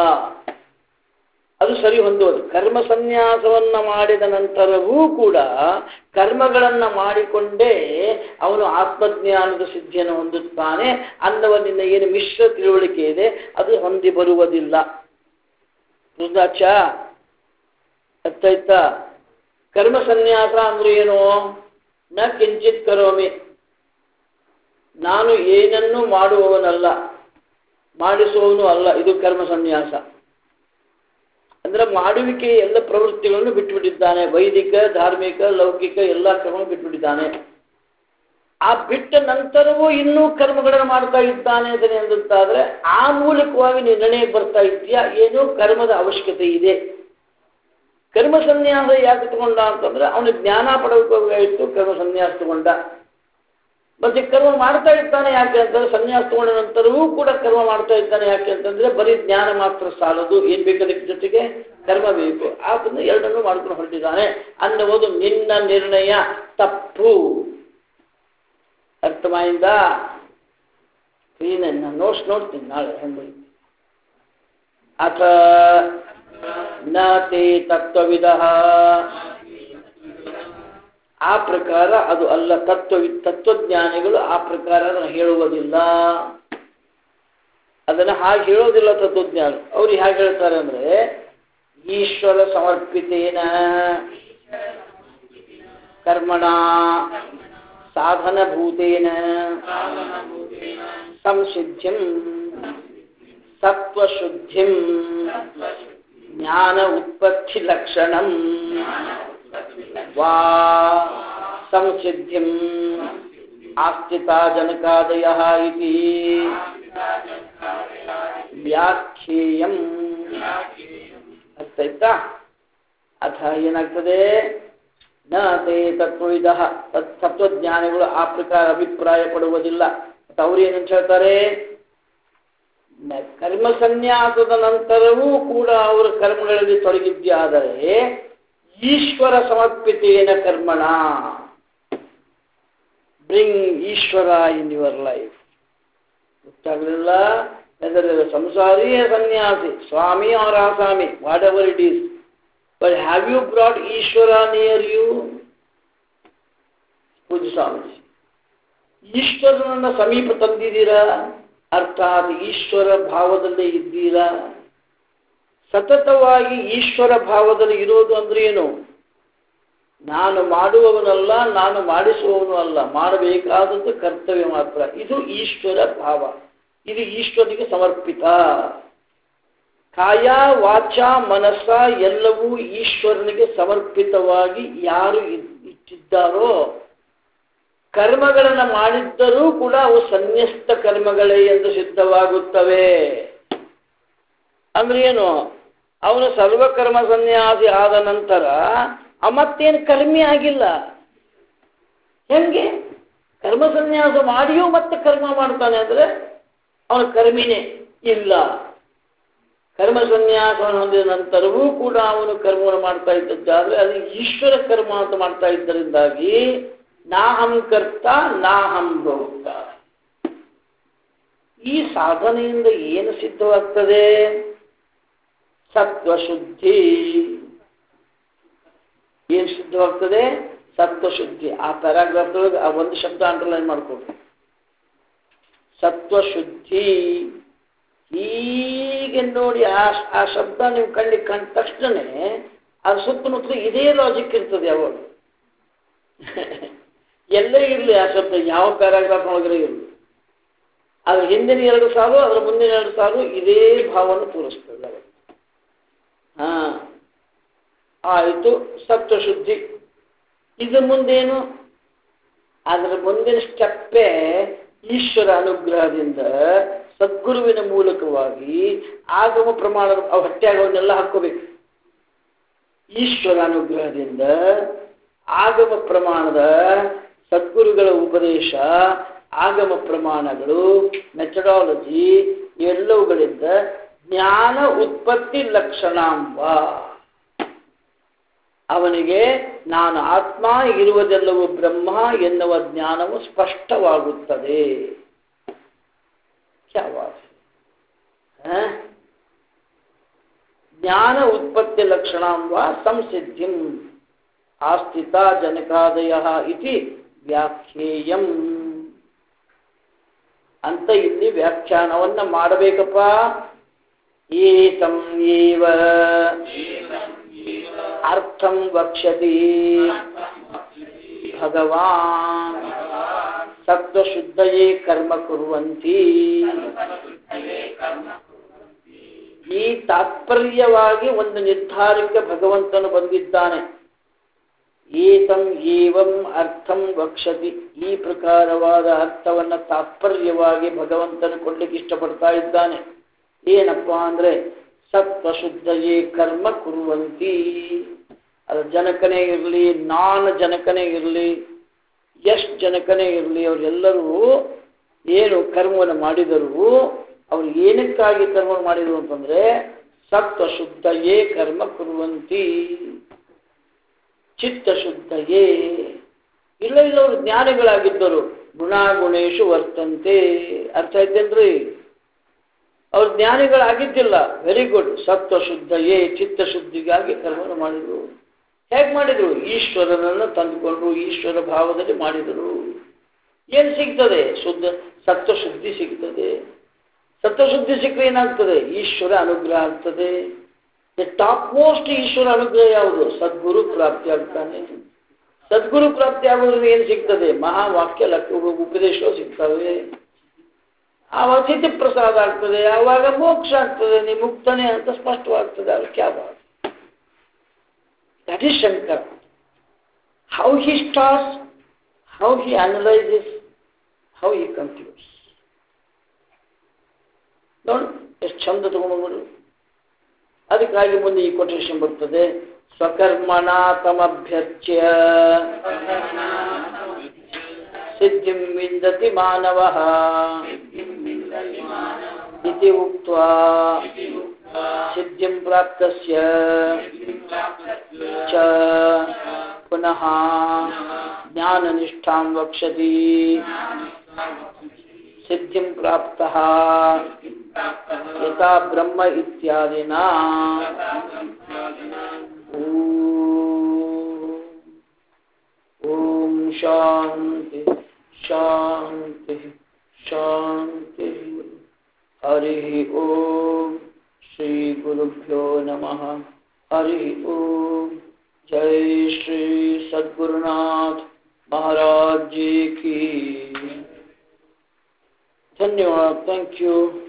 ಕರ್ಮ ಸನ್ಯಾಸವನ್ನ ಮಾಡಿದ ನಂತರವೂ ಕೂಡ ಕರ್ಮಗಳನ್ನು ಮಾಡಿಕೊಂಡೇ ಅವನು ಆತ್ಮಜ್ಞಾನದ ಸಿದ್ಧಿಯನ್ನು ಹೊಂದುತ್ತಾನೆ ಅನ್ನುವ ನಿನ್ನ ಏನು ಮಿಶ್ರ ತಿಳುವಳಿಕೆ ಇದೆ ಅದು ಹೊಂದಿ ಬರುವುದಿಲ್ಲ. ಮುದ್ದಾಚ ಅರ್ಥಾಯ್ತಾ? ಕರ್ಮ ಸನ್ಯಾಸ ಅಂದ್ರೆ ಏನು? ನ ಕಿಂಚಿತ್ ಕರೋಮಿ, ನಾನು ಏನನ್ನೂ ಮಾಡುವವನಲ್ಲ, ಮಾಡಿಸುವವನು ಅಲ್ಲ. ಇದು ಕರ್ಮ ಸನ್ಯಾಸ ಅಂದ್ರೆ ಮಾಡುವಿಕೆ ಎಲ್ಲ ಪ್ರವೃತ್ತಿಗಳನ್ನು ಬಿಟ್ಟುಬಿಟ್ಟಿದ್ದಾನೆ. ವೈದಿಕ, ಧಾರ್ಮಿಕ, ಲೌಕಿಕ ಎಲ್ಲ ಕ್ರಮವನ್ನು ಬಿಟ್ಟುಬಿಟ್ಟಿದ್ದಾನೆ. ಆ ಬಿಟ್ಟ ನಂತರವೂ ಇನ್ನೂ ಕರ್ಮಗಳನ್ನು ಮಾಡ್ತಾ ಇದ್ದಾನೆ ಅದನ್ನೇ ಅಂತಾದ್ರೆ ಆ ಮೂಲಕವಾಗಿ ನಿರ್ಣಯ ಬರ್ತಾ ಇದೆಯಾ ಏನೋ ಕರ್ಮದ ಅವಶ್ಯಕತೆ ಇದೆ. ಕರ್ಮ ಸನ್ಯಾಸ ಯಾಕೆ ತಗೊಂಡ ಅಂತಂದ್ರೆ ಅವನು ಜ್ಞಾನ ಪಡಬೇಕಾಗಿತ್ತು, ಕರ್ಮ ಸನ್ಯಾಸ ತಗೊಂಡ. ಮತ್ತೆ ಕರ್ಮ ಮಾಡ್ತಾ ಇದ್ದಾನೆ ಯಾಕೆ ಅಂತಂದ್ರೆ ಸನ್ಯಾಸ ತಗೊಂಡ ನಂತರವೂ ಕೂಡ ಕರ್ಮ ಮಾಡ್ತಾ ಇದ್ದಾನೆ ಯಾಕೆ ಅಂತಂದ್ರೆ ಬರೀ ಜ್ಞಾನ ಮಾತ್ರ ಸಾಲದು, ಏನ್ ಬೇಕಾದಕ್ಕೆ ಜೊತೆಗೆ ಕರ್ಮ ಬೇಕು. ಆದ್ರಿಂದ ಎರಡನ್ನೂ ಮಾಡ್ಕೊಂಡು ಹೊರಟಿದ್ದಾನೆ ಅನ್ನುವುದು ನಿನ್ನ ನಿರ್ಣಯ ತಪ್ಪು. ಅರ್ಥಮಾಯಿಂದ? ನಾನು ನೋಡ್ತೀನಿ ನಾಳೆ ಹೆಂಗೆ. ಅಥ ನ ತೇ ತತ್ವವಿದಃ, ಆ ಪ್ರಕಾರ ಅದು ಅಲ್ಲ. ತತ್ವಜ್ಞಾನಿಗಳು ಆ ಪ್ರಕಾರ ಅದನ್ನು ಹೇಳುವುದಿಲ್ಲ, ಅದನ್ನು ಹಾಗೆ ಹೇಳೋದಿಲ್ಲ ತತ್ವಜ್ಞಾನ. ಅವ್ರು ಹೇಗೆ ಹೇಳ್ತಾರೆ ಅಂದ್ರೆ ಈಶ್ವರ ಸಮರ್ಪಿತೇನ ಕರ್ಮಣ ಸಾಧನಭೂತೇನ ಸಂಸಿದ್ಧಿಂ ಸತ್ವಶುದ್ಧಿಂ ಜ್ಞಾನ ಉತ್ಪತ್ತಿ ಲಕ್ಷಣಂ ವಾ ಸಂಸಿದ್ಧಿಂ ಆಸ್ಥಿತಾ ಜನಕಾದಯಃ ಇತಿ ವ್ಯಾಖ್ಯೇಯಂ. ಅರ್ಥ ಆಯ್ತಾ? ಅಥ ಏನಾಗ್ತದೆ? ನ ತೇ ತತ್ವವಿದಃ, ತತ್ವಜ್ಞಾನಿಗಳು ಆ ಪ್ರಕಾರ ಅಭಿಪ್ರಾಯ ಪಡುವುದಿಲ್ಲ. ಅವ್ರು ಏನಂತ ಹೇಳ್ತಾರೆ? ಕರ್ಮ ಸನ್ಯಾಸದ ನಂತರವೂ ಕೂಡ ಅವರ ಕರ್ಮಗಳಲ್ಲಿ ತೊಡಗಿದ್ದಾದರೆ ಈಶ್ವರ ಸಮರ್ಪಿತೇನ ಕರ್ಮಣ, bring Ishwara in your life. ಗೊತ್ತಾಗಲಿಲ್ಲ? ಅದರ ಸಂಸಾರಿ ಸನ್ಯಾಸಿ, ಸ್ವಾಮಿ ಆರ್ ಆಸಾಮಿ, whatever it is, but have you brought Ishwara near you? ಪೂಜ್ಯ ಸ್ವಾಮೀಜಿ, ಈಶ್ವರನನ್ನ ಸಮೀಪ ತಂದಿದ್ದೀರಾ? ಅರ್ಥಾತ್ ಈಶ್ವರ ಭಾವದಲ್ಲೇ ಇದ್ದೀರಾ? ಸತತವಾಗಿ ಈಶ್ವರ ಭಾವದಲ್ಲಿ ಇರೋದು ಅಂದ್ರೆ ಏನು? ನಾನು ಮಾಡುವವನಲ್ಲ, ನಾನು ಮಾಡಿಸುವವನು ಅಲ್ಲ, ಮಾಡಬೇಕಾದದ್ದು ಕರ್ತವ್ಯ ಮಾತ್ರ. ಇದು ಈಶ್ವರ ಭಾವ, ಇದು ಈಶ್ವರನಿಗೆ ಸಮರ್ಪಿತ. ಕಾಯ ವಾಚ ಮನಸ್ಸ ಎಲ್ಲವೂ ಈಶ್ವರನಿಗೆ ಸಮರ್ಪಿತವಾಗಿ ಯಾರು ಇಟ್ಟಿದ್ದಾರೋ, ಕರ್ಮಗಳನ್ನು ಮಾಡಿದ್ದರೂ ಕೂಡ ಅವು ಸನ್ಯಸ್ತ ಕರ್ಮಗಳೇ ಎಂದು ಸಿದ್ಧವಾಗುತ್ತವೆ. ಅಂದ್ರೆ ಏನು? ಅವನು ಸರ್ವಕರ್ಮ ಸನ್ಯಾಸಿ ಆದ ನಂತರ ಮತ್ತೇನು ಕರ್ಮಿ ಆಗಿಲ್ಲ. ಹೆಂಗೆ? ಕರ್ಮ ಸನ್ಯಾಸ ಮಾಡಿಯೂ ಮತ್ತೆ ಕರ್ಮ ಮಾಡ್ತಾನೆ ಅಂದ್ರೆ ಅವನು ಕರ್ಮಿನೇ ಇಲ್ಲ. ಕರ್ಮ ಸನ್ಯಾಸವನ್ನು ಹೊಂದಿದ ನಂತರವೂ ಕೂಡ ಅವನು ಕರ್ಮವನ್ನು ಮಾಡ್ತಾ ಇದ್ದಾದ್ರೆ ಅದು ಈಶ್ವರ ಕರ್ಮ ಅಂತ ಮಾಡ್ತಾ ಇದ್ದರಿಂದಾಗಿ ನಾಹಂ ಕರ್ತ ನಾಹಂ ಭೋಕ್ತ. ಈ ಸಾಧನೆಯಿಂದ ಏನು ಸಿದ್ಧವಾಗ್ತದೆ? ಸತ್ವಶುದ್ಧಿ. ಏನು ಸಿದ್ಧವಾಗ್ತದೆ? ಸತ್ವಶುದ್ಧಿ. ಆ ಪ್ಯಾರಾಗ್ರಾಫ್ದೊಳಗೆ ಆ ಒಂದು ಶಬ್ದ ಅಂಡರ್ಲೈನ್ ಮಾಡ್ಕೊಡ್ರಿ. ಸತ್ವಶುದ್ಧಿ. ಹೀಗೆ ನೋಡಿ ಆ ಶಬ್ದ ನೀವು ಕಂಡ ತಕ್ಷಣನೇ ಅದು ಸುತ್ತಮುತ್ತಲು ಇದೇ ಲಾಜಿಕ್ ಇರ್ತದೆ. ಯಾವಾಗ ಎಲ್ಲೇ ಇರಲಿ ಆ ಶಬ್ದ, ಯಾವ ಪ್ಯಾರಾಗ್ರಾಫ್ ಒಳಗಡೆ ಇರಲಿ, ಅದ್ರ ಹಿಂದಿನ 2 ಸಾಲು ಅದರ ಮುಂದಿನ 2 ಸಾಲು ಇದೇ ಭಾವವನ್ನು ತೋರಿಸ್ತದೆ. ಆಯಿತು, ಸತ್ವಶುದ್ಧಿ. ಇದು ಮುಂದೇನು? ಅದರ ಮುಂದಿನ ಸ್ಟೆಪ್ಪೇ ಈಶ್ವರ ಅನುಗ್ರಹದಿಂದ ಸದ್ಗುರುವಿನ ಮೂಲಕವಾಗಿ ಆಗಮ ಪ್ರಮಾಣದ ಹೊಟ್ಟೆಯಾಗವನ್ನೆಲ್ಲ ಹಾಕ್ಕೋಬೇಕು. ಈಶ್ವರ ಅನುಗ್ರಹದಿಂದ ಆಗಮ ಪ್ರಮಾಣದ ಸದ್ಗುರುಗಳ ಉಪದೇಶ, ಆಗಮ ಪ್ರಮಾಣಗಳು, ಮೆಥಡಾಲಜಿ ಎಲ್ಲವುಗಳಿಂದ ಜ್ಞಾನ ಉತ್ಪತ್ತಿ ಲಕ್ಷಣಾಂಬ, ಅವನಿಗೆ ನಾನು ಆತ್ಮ, ಇರುವುದೆಲ್ಲವೂ ಬ್ರಹ್ಮ ಎನ್ನುವ ಜ್ಞಾನವು ಸ್ಪಷ್ಟವಾಗುತ್ತದೆ. ಜ್ಞಾನ ಉತ್ಪತ್ತಿ ಲಕ್ಷಣಾಂಬ ಸಂಸಿದ್ಧಿಂ ಆಸ್ಥಿತ ಜನಕಾದಯಃ ಇತಿ ವ್ಯಾಖ್ಯೇಯಂ ಅಂತ ಇಲ್ಲಿ ವ್ಯಾಖ್ಯಾನವನ್ನ ಮಾಡಬೇಕಪ್ಪ. ಏತಂ ಏವ ಅರ್ಥಂ ವಕ್ಷ್ಯತಿ ಭಗವಾನ್ ಸತ್ವಶುದ್ಧಯೇ ಕರ್ಮ ಕುರ್ವಂತಿ. ಈ ತಾತ್ಪರ್ಯವಾಗಿ ಒಂದು ನಿರ್ಧಾರಕ್ಕೆ ಭಗವಂತನು ಬಂದಿದ್ದಾನೆ. ಏತಂ ಏವಂ ಅರ್ಥಂ ವಕ್ಷತಿ, ಈ ಪ್ರಕಾರವಾದ ಅರ್ಥವನ್ನು ತಾತ್ಪರ್ಯವಾಗಿ ಭಗವಂತನು ಕೊಡ್ಲಿಕ್ಕೆ ಇಷ್ಟಪಡ್ತಾ ಇದ್ದಾನೆ. ಏನಪ್ಪಾ ಅಂದ್ರೆ ಸತ್ವಶುದ್ಧಯೇ ಕರ್ಮ ಕುರುವಂತಿ. ಅದು ಜನಕನೇ ಇರಲಿ, ನಾನ್ ಜನಕನೇ ಇರಲಿ, ಎಷ್ಟು ಜನಕನೇ ಇರಲಿ, ಅವರೆಲ್ಲರೂ ಏನು ಕರ್ಮವನ್ನು ಮಾಡಿದರೂ ಅವ್ರು ಏನಕ್ಕಾಗಿ ಕರ್ಮ ಮಾಡಿದರು ಅಂತಂದ್ರೆ ಸತ್ವಶುದ್ಧಯೇ ಕರ್ಮ ಕುರುವಂತಿ ಚಿತ್ತಶುದ್ಧಯೇ. ಇಲ್ಲ ಅವರು ಜ್ಞಾನಿಗಳಾಗಿದ್ದರು. ಗುಣಾಗುಣೇಶು ವರ್ತಂತೆ. ಅರ್ಥ ಆಯ್ತೇನ್ರಿ? ಅವ್ರು ಜ್ಞಾನಿಗಳಾಗಿದ್ದಿಲ್ಲ. Very good. ಸತ್ವಶುದ್ಧಯೇ ಚಿತ್ತಶುದ್ಧಿಗಾಗಿ ಕರ್ಮವನ್ನು ಮಾಡಿದರು. ಹೇಗೆ ಮಾಡಿದರು? ಈಶ್ವರನನ್ನು ತಂದುಕೊಂಡ್ರು, ಈಶ್ವರ ಭಾವದಲ್ಲಿ ಮಾಡಿದರು. ಏನು ಸಿಗ್ತದೆ? ಸತ್ವಶುದ್ಧಿ ಸಿಗ್ತದೆ. ಸತ್ವಶುದ್ಧಿ ಸಿಕ್ಕರೆ ಏನಾಗ್ತದೆ? ಈಶ್ವರ ಅನುಗ್ರಹ ಆಗ್ತದೆ. ಟಾಪ್ ಮೋಸ್ಟ್ ಈಶ್ವರ ಅನುಗ್ರಹ ಯಾವುದು? ಸದ್ಗುರು ಪ್ರಾಪ್ತಿ ಆಗ್ತಾನೆ. ಸದ್ಗುರು ಪ್ರಾಪ್ತಿ ಆಗೋದ್ರಿಂದ ಏನು ಸಿಗ್ತದೆ? ಮಹಾವಾಕ್ಯ ಉಪದೇಶ ಸಿಗ್ತವೆ. ಆವಾಗ ಸಿದ್ಧಿ ಪ್ರಸಾದ ಆಗ್ತದೆ, ಆವಾಗ ಮೋಕ್ಷ ಆಗ್ತದೆ, ನೀ ಮುಕ್ತನೇ ಅಂತ ಸ್ಪಷ್ಟವಾಗ್ತದೆ. ಅದು ಕ್ಯಾ ಬಾತ್. That is Shankara. How he starts, how he analyses, how he concludes. ನೋಡಿ ಎಷ್ಟು ಚಂದ ತಗೊಂಡು. ಅದಕ್ಕಾಗಿ ಮುಂದೆ ಈ ಕೊಟೇಶನ್ ಬರ್ತದೆ. ಸ್ವಕರ್ಮಣ ತಮಭ್ಯರ್ಚ್ಯ ಸಿದ್ಧಿಂ ವಿಂದತಿ ಮಾನವಃ ಇತಿ ಉಕ್ತ್ವಾ ಸಿದ್ಧಿಂ ಪ್ರಾಪ್ತಸ್ಯ ಚ ಪುನಃ ಜ್ಞಾನನಿಷ್ಠಾಂ ವಕ್ಷತಿ. ಸಿದ್ಧಿಂ ಪ್ರಾಪ್ತಃ ಯಥಾ ಬ್ರಹ್ಮ ಇತ್ಯಾದಿನಾ. ಓಂ ಶಾಂತಿ ಶಾಂತಿ ಶಾಂತಿ. ಹರಿ ಓಂ. ಶ್ರೀ ಗುರುಭ್ಯೋ ನಮಃ. ಹರಿ ಓಂ. ಜೈ ಶ್ರೀ ಸದ್ಗುರುನಾಥ महाराज जी की धन्यवाद. Thank you.